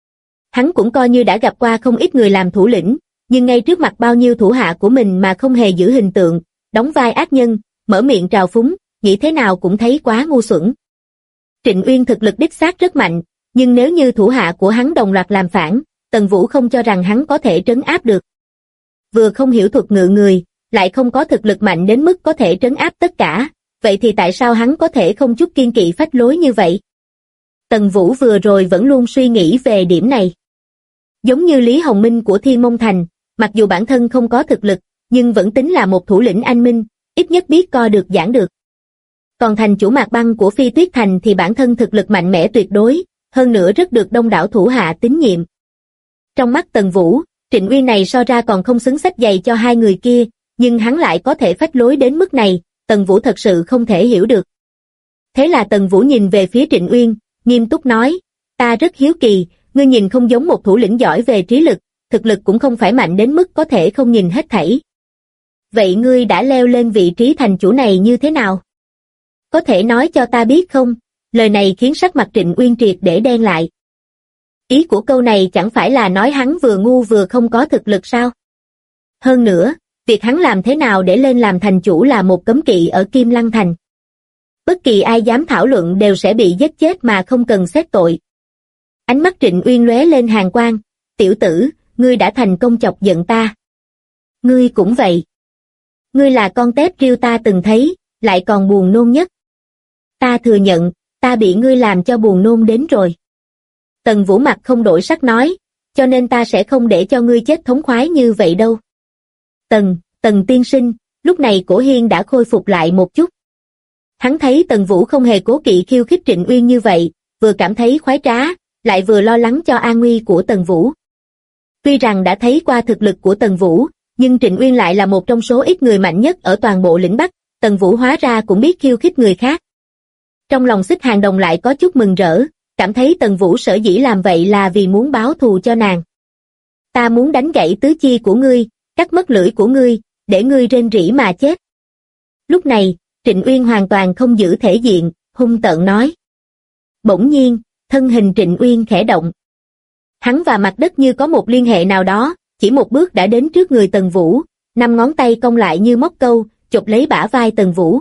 Hắn cũng coi như đã gặp qua không ít người làm thủ lĩnh, nhưng ngay trước mặt bao nhiêu thủ hạ của mình mà không hề giữ hình tượng, đóng vai ác nhân, mở miệng trào phúng, nghĩ thế nào cũng thấy quá ngu xuẩn. Trịnh Uyên thực lực đích xác rất mạnh, nhưng nếu như thủ hạ của hắn đồng loạt làm phản, Tần Vũ không cho rằng hắn có thể trấn áp được. Vừa không hiểu thuật ngự người, lại không có thực lực mạnh đến mức có thể trấn áp tất cả, vậy thì tại sao hắn có thể không chút kiên kỵ phách lối như vậy? Tần Vũ vừa rồi vẫn luôn suy nghĩ về điểm này. Giống như Lý Hồng Minh của Thiên Môn Thành, mặc dù bản thân không có thực lực, nhưng vẫn tính là một thủ lĩnh anh minh, ít nhất biết co được giảng được. Còn thành chủ Mạc Băng của Phi Tuyết Thành thì bản thân thực lực mạnh mẽ tuyệt đối, hơn nữa rất được đông đảo thủ hạ tín nhiệm. Trong mắt Tần Vũ, Trịnh Uyên này so ra còn không xứng xách giày cho hai người kia, nhưng hắn lại có thể phách lối đến mức này, Tần Vũ thật sự không thể hiểu được. Thế là Tần Vũ nhìn về phía Trịnh Uyên, nghiêm túc nói, ta rất hiếu kỳ, ngươi nhìn không giống một thủ lĩnh giỏi về trí lực, thực lực cũng không phải mạnh đến mức có thể không nhìn hết thảy. Vậy ngươi đã leo lên vị trí thành chủ này như thế nào? Có thể nói cho ta biết không? Lời này khiến sắc mặt Trịnh Uyên triệt để đen lại. Ý của câu này chẳng phải là nói hắn vừa ngu vừa không có thực lực sao? Hơn nữa, việc hắn làm thế nào để lên làm thành chủ là một cấm kỵ ở Kim Lăng Thành. Bất kỳ ai dám thảo luận đều sẽ bị giết chết mà không cần xét tội. Ánh mắt Trịnh Uyên lóe lên hàn quang, tiểu tử, ngươi đã thành công chọc giận ta. Ngươi cũng vậy. Ngươi là con tép riêu ta từng thấy, lại còn buồn nôn nhất. Ta thừa nhận, ta bị ngươi làm cho buồn nôn đến rồi. Tần Vũ mặt không đổi sắc nói, cho nên ta sẽ không để cho ngươi chết thống khoái như vậy đâu. Tần tiên sinh, lúc này Cổ Hiên đã khôi phục lại một chút. Hắn thấy Tần Vũ không hề cố kỵ khiêu khích Trịnh Uyên như vậy, vừa cảm thấy khoái trá, lại vừa lo lắng cho an nguy của Tần Vũ. Tuy rằng đã thấy qua thực lực của Tần Vũ, nhưng Trịnh Uyên lại là một trong số ít người mạnh nhất ở toàn bộ lĩnh Bắc, Tần Vũ hóa ra cũng biết khiêu khích người khác. Trong lòng Xích Hàng Đồng lại có chút mừng rỡ, cảm thấy Tần Vũ sở dĩ làm vậy là vì muốn báo thù cho nàng. Ta muốn đánh gãy tứ chi của ngươi, cắt mất lưỡi của ngươi, để ngươi rên rỉ mà chết. Lúc này, Trịnh Uyên hoàn toàn không giữ thể diện, hung tợn nói. Bỗng nhiên, thân hình Trịnh Uyên khẽ động. Hắn và mặt đất như có một liên hệ nào đó, chỉ một bước đã đến trước người Tần Vũ, 5 ngón tay cong lại như móc câu, chộp lấy bả vai Tần Vũ.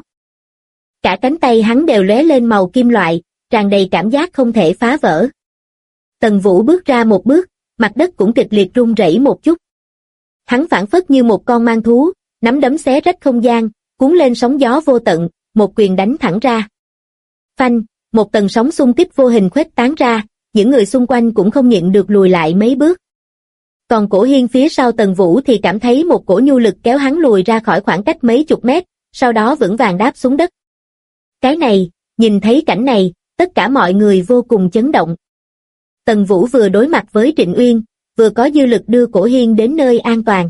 Cả cánh tay hắn đều lóe lên màu kim loại, tràn đầy cảm giác không thể phá vỡ. Tần Vũ bước ra một bước, mặt đất cũng kịch liệt rung rẩy một chút. Hắn phảng phất như một con mang thú, nắm đấm xé rách không gian, cuốn lên sóng gió vô tận, một quyền đánh thẳng ra. Phanh, một tầng sóng xung kích vô hình khuếch tán ra, những người xung quanh cũng không nhịn được lùi lại mấy bước. Còn Cổ Hiên phía sau Tần Vũ thì cảm thấy một cổ nhu lực kéo hắn lùi ra khỏi khoảng cách mấy chục mét, sau đó vững vàng đáp xuống đất. Cái này, nhìn thấy cảnh này, tất cả mọi người vô cùng chấn động. Tần Vũ vừa đối mặt với Trịnh Uyên, vừa có dư lực đưa Cổ Hiên đến nơi an toàn.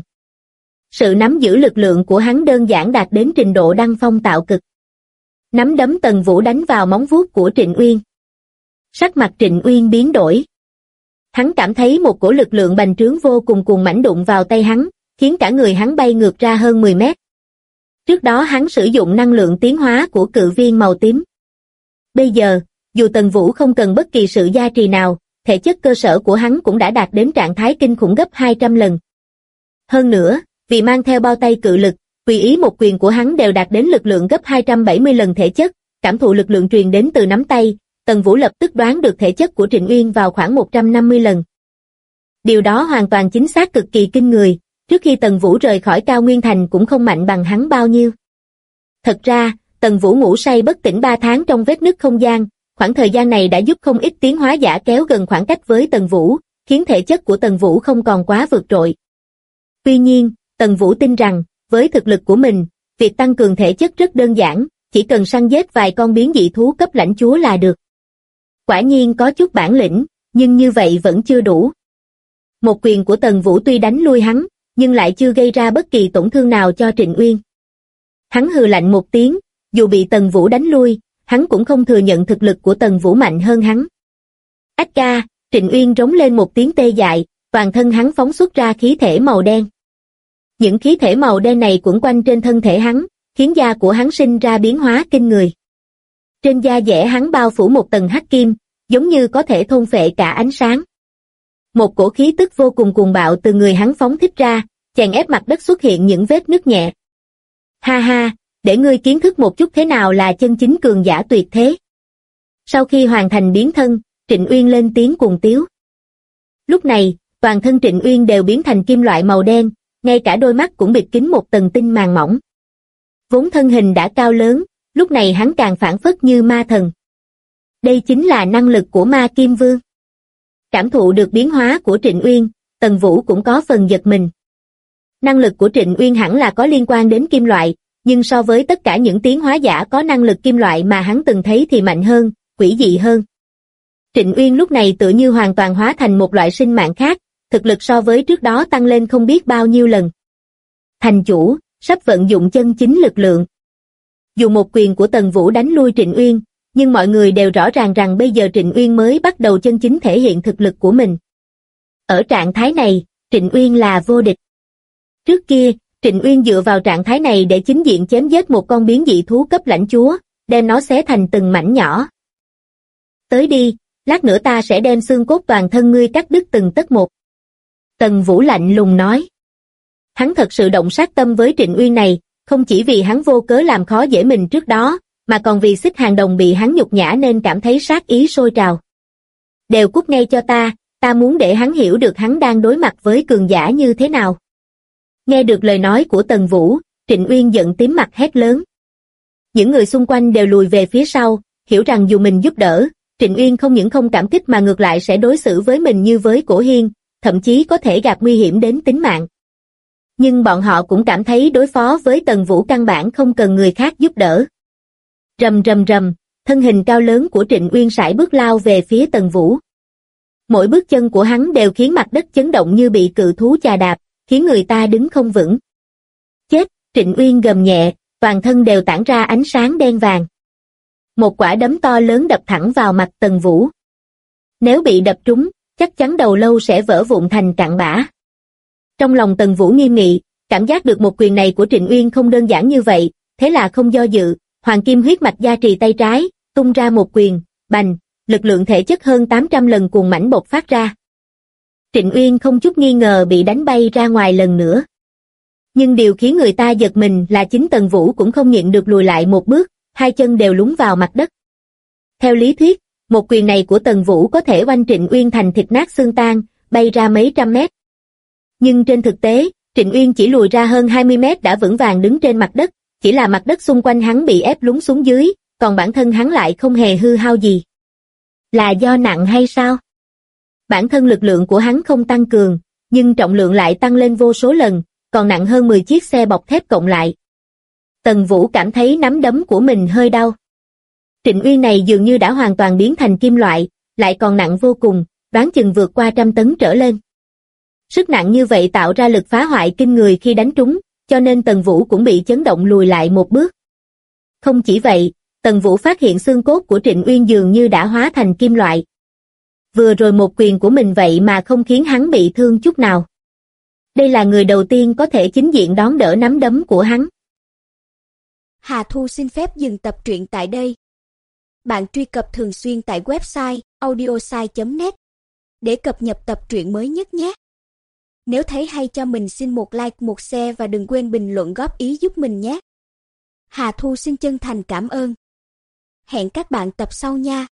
Sự nắm giữ lực lượng của hắn đơn giản đạt đến trình độ đăng phong tạo cực. Nắm đấm Tần Vũ đánh vào móng vuốt của Trịnh Uyên. Sắc mặt Trịnh Uyên biến đổi. Hắn cảm thấy một cổ lực lượng bành trướng vô cùng cuồng mãnh đụng vào tay hắn, khiến cả người hắn bay ngược ra hơn 10 mét. Trước đó hắn sử dụng năng lượng tiến hóa của cự viên màu tím. Bây giờ, dù Tần Vũ không cần bất kỳ sự gia trì nào, thể chất cơ sở của hắn cũng đã đạt đến trạng thái kinh khủng gấp 200 lần. Hơn nữa, vì mang theo bao tay cự lực, tùy ý một quyền của hắn đều đạt đến lực lượng gấp 270 lần thể chất, cảm thụ lực lượng truyền đến từ nắm tay, Tần Vũ lập tức đoán được thể chất của Trịnh Uyên vào khoảng 150 lần. Điều đó hoàn toàn chính xác cực kỳ kinh người, trước khi Tần Vũ rời khỏi Cao Nguyên Thành cũng không mạnh bằng hắn bao nhiêu. Thật ra, Tần Vũ ngủ say bất tỉnh 3 tháng trong vết nứt không gian, khoảng thời gian này đã giúp không ít tiến hóa giả kéo gần khoảng cách với Tần Vũ, khiến thể chất của Tần Vũ không còn quá vượt trội. Tuy nhiên, Tần Vũ tin rằng, với thực lực của mình, việc tăng cường thể chất rất đơn giản, chỉ cần săn giết vài con biến dị thú cấp lãnh chúa là được. Quả nhiên có chút bản lĩnh, nhưng như vậy vẫn chưa đủ. Một quyền của Tần Vũ tuy đánh lui hắn, nhưng lại chưa gây ra bất kỳ tổn thương nào cho Trịnh Uyên. Hắn hừ lạnh một tiếng, dù bị Tần Vũ đánh lui, hắn cũng không thừa nhận thực lực của Tần Vũ mạnh hơn hắn. Ách ca, Trịnh Uyên rống lên một tiếng tê dại, toàn thân hắn phóng xuất ra khí thể màu đen. Những khí thể màu đen này quẩn quanh trên thân thể hắn, khiến da của hắn sinh ra biến hóa kinh người. Trên da dẻ hắn bao phủ một tầng hắc kim, giống như có thể thôn phệ cả ánh sáng. Một cổ khí tức vô cùng cuồng bạo từ người hắn phóng thích ra, chèn ép mặt đất xuất hiện những vết nứt nhẹ. Ha ha, để ngươi kiến thức một chút thế nào là chân chính cường giả tuyệt thế. Sau khi hoàn thành biến thân, Trịnh Uyên lên tiếng cuồng tiếu. Lúc này, toàn thân Trịnh Uyên đều biến thành kim loại màu đen, ngay cả đôi mắt cũng bịt kín một tầng tinh màng mỏng. Vốn thân hình đã cao lớn, lúc này hắn càng phảng phất như ma thần. Đây chính là năng lực của Ma Kim Vương. Cảm thụ được biến hóa của Trịnh Uyên, Tần Vũ cũng có phần giật mình. Năng lực của Trịnh Uyên hẳn là có liên quan đến kim loại, nhưng so với tất cả những tiến hóa giả có năng lực kim loại mà hắn từng thấy thì mạnh hơn, quỷ dị hơn. Trịnh Uyên lúc này tựa như hoàn toàn hóa thành một loại sinh mạng khác, thực lực so với trước đó tăng lên không biết bao nhiêu lần. Thành chủ, sắp vận dụng chân chính lực lượng. Dù một quyền của Tần Vũ đánh lui Trịnh Uyên, nhưng mọi người đều rõ ràng rằng bây giờ Trịnh Uyên mới bắt đầu chân chính thể hiện thực lực của mình. Ở trạng thái này, Trịnh Uyên là vô địch. Trước kia, Trịnh Uyên dựa vào trạng thái này để chính diện chém giết một con biến dị thú cấp lãnh chúa, đem nó xé thành từng mảnh nhỏ. Tới đi, lát nữa ta sẽ đem xương cốt toàn thân ngươi cắt đứt từng tấc một. Tần Vũ lạnh lùng nói. Hắn thật sự động sát tâm với Trịnh Uyên này, không chỉ vì hắn vô cớ làm khó dễ mình trước đó, mà còn vì Xích Hàng Đồng bị hắn nhục nhã nên cảm thấy sát ý sôi trào. Đều cút ngay cho ta muốn để hắn hiểu được hắn đang đối mặt với cường giả như thế nào. Nghe được lời nói của Tần Vũ, Trịnh Uyên giận tím mặt hét lớn. Những người xung quanh đều lùi về phía sau, hiểu rằng dù mình giúp đỡ, Trịnh Uyên không những không cảm kích mà ngược lại sẽ đối xử với mình như với Cổ Hiên, thậm chí có thể gặp nguy hiểm đến tính mạng. Nhưng bọn họ cũng cảm thấy đối phó với Tần Vũ căn bản không cần người khác giúp đỡ. Rầm rầm rầm, thân hình cao lớn của Trịnh Uyên sải bước lao về phía Tần Vũ. Mỗi bước chân của hắn đều khiến mặt đất chấn động như bị cự thú chà đạp, khiến người ta đứng không vững. Chết, Trịnh Uyên gầm nhẹ, toàn thân đều tản ra ánh sáng đen vàng. Một quả đấm to lớn đập thẳng vào mặt Tần Vũ. Nếu bị đập trúng, chắc chắn đầu lâu sẽ vỡ vụn thành cặn bã. Trong lòng Tần Vũ nghiêm nghị, cảm giác được một quyền này của Trịnh Uyên không đơn giản như vậy, thế là không do dự, hoàng kim huyết mạch gia trì tay trái, tung ra một quyền, bành, lực lượng thể chất hơn 800 lần cuồng mãnh bộc phát ra. Trịnh Uyên không chút nghi ngờ bị đánh bay ra ngoài lần nữa. Nhưng điều khiến người ta giật mình là chính Tần Vũ cũng không nhịn được lùi lại một bước, hai chân đều lún vào mặt đất. Theo lý thuyết, một quyền này của Tần Vũ có thể oanh Trịnh Uyên thành thịt nát xương tan, bay ra mấy trăm mét. Nhưng trên thực tế, Trịnh Uyên chỉ lùi ra hơn 20 mét đã vững vàng đứng trên mặt đất, chỉ là mặt đất xung quanh hắn bị ép lún xuống dưới, còn bản thân hắn lại không hề hư hao gì. Là do nặng hay sao? Bản thân lực lượng của hắn không tăng cường, nhưng trọng lượng lại tăng lên vô số lần, còn nặng hơn 10 chiếc xe bọc thép cộng lại. Tần Vũ cảm thấy nắm đấm của mình hơi đau. Trịnh Uyên này dường như đã hoàn toàn biến thành kim loại, lại còn nặng vô cùng, đoán chừng vượt qua 100 tấn trở lên. Sức nặng như vậy tạo ra lực phá hoại kinh người khi đánh trúng, cho nên Tần Vũ cũng bị chấn động lùi lại một bước. Không chỉ vậy, Tần Vũ phát hiện xương cốt của Trịnh Uyên dường như đã hóa thành kim loại. Vừa rồi một quyền của mình vậy mà không khiến hắn bị thương chút nào. Đây là người đầu tiên có thể chính diện đón đỡ nắm đấm của hắn. Hà Thu xin phép dừng tập truyện tại đây. Bạn truy cập thường xuyên tại website audiosai.net để cập nhật tập truyện mới nhất nhé. Nếu thấy hay cho mình xin một like, một share và đừng quên bình luận góp ý giúp mình nhé. Hà Thu xin chân thành cảm ơn. Hẹn các bạn tập sau nha.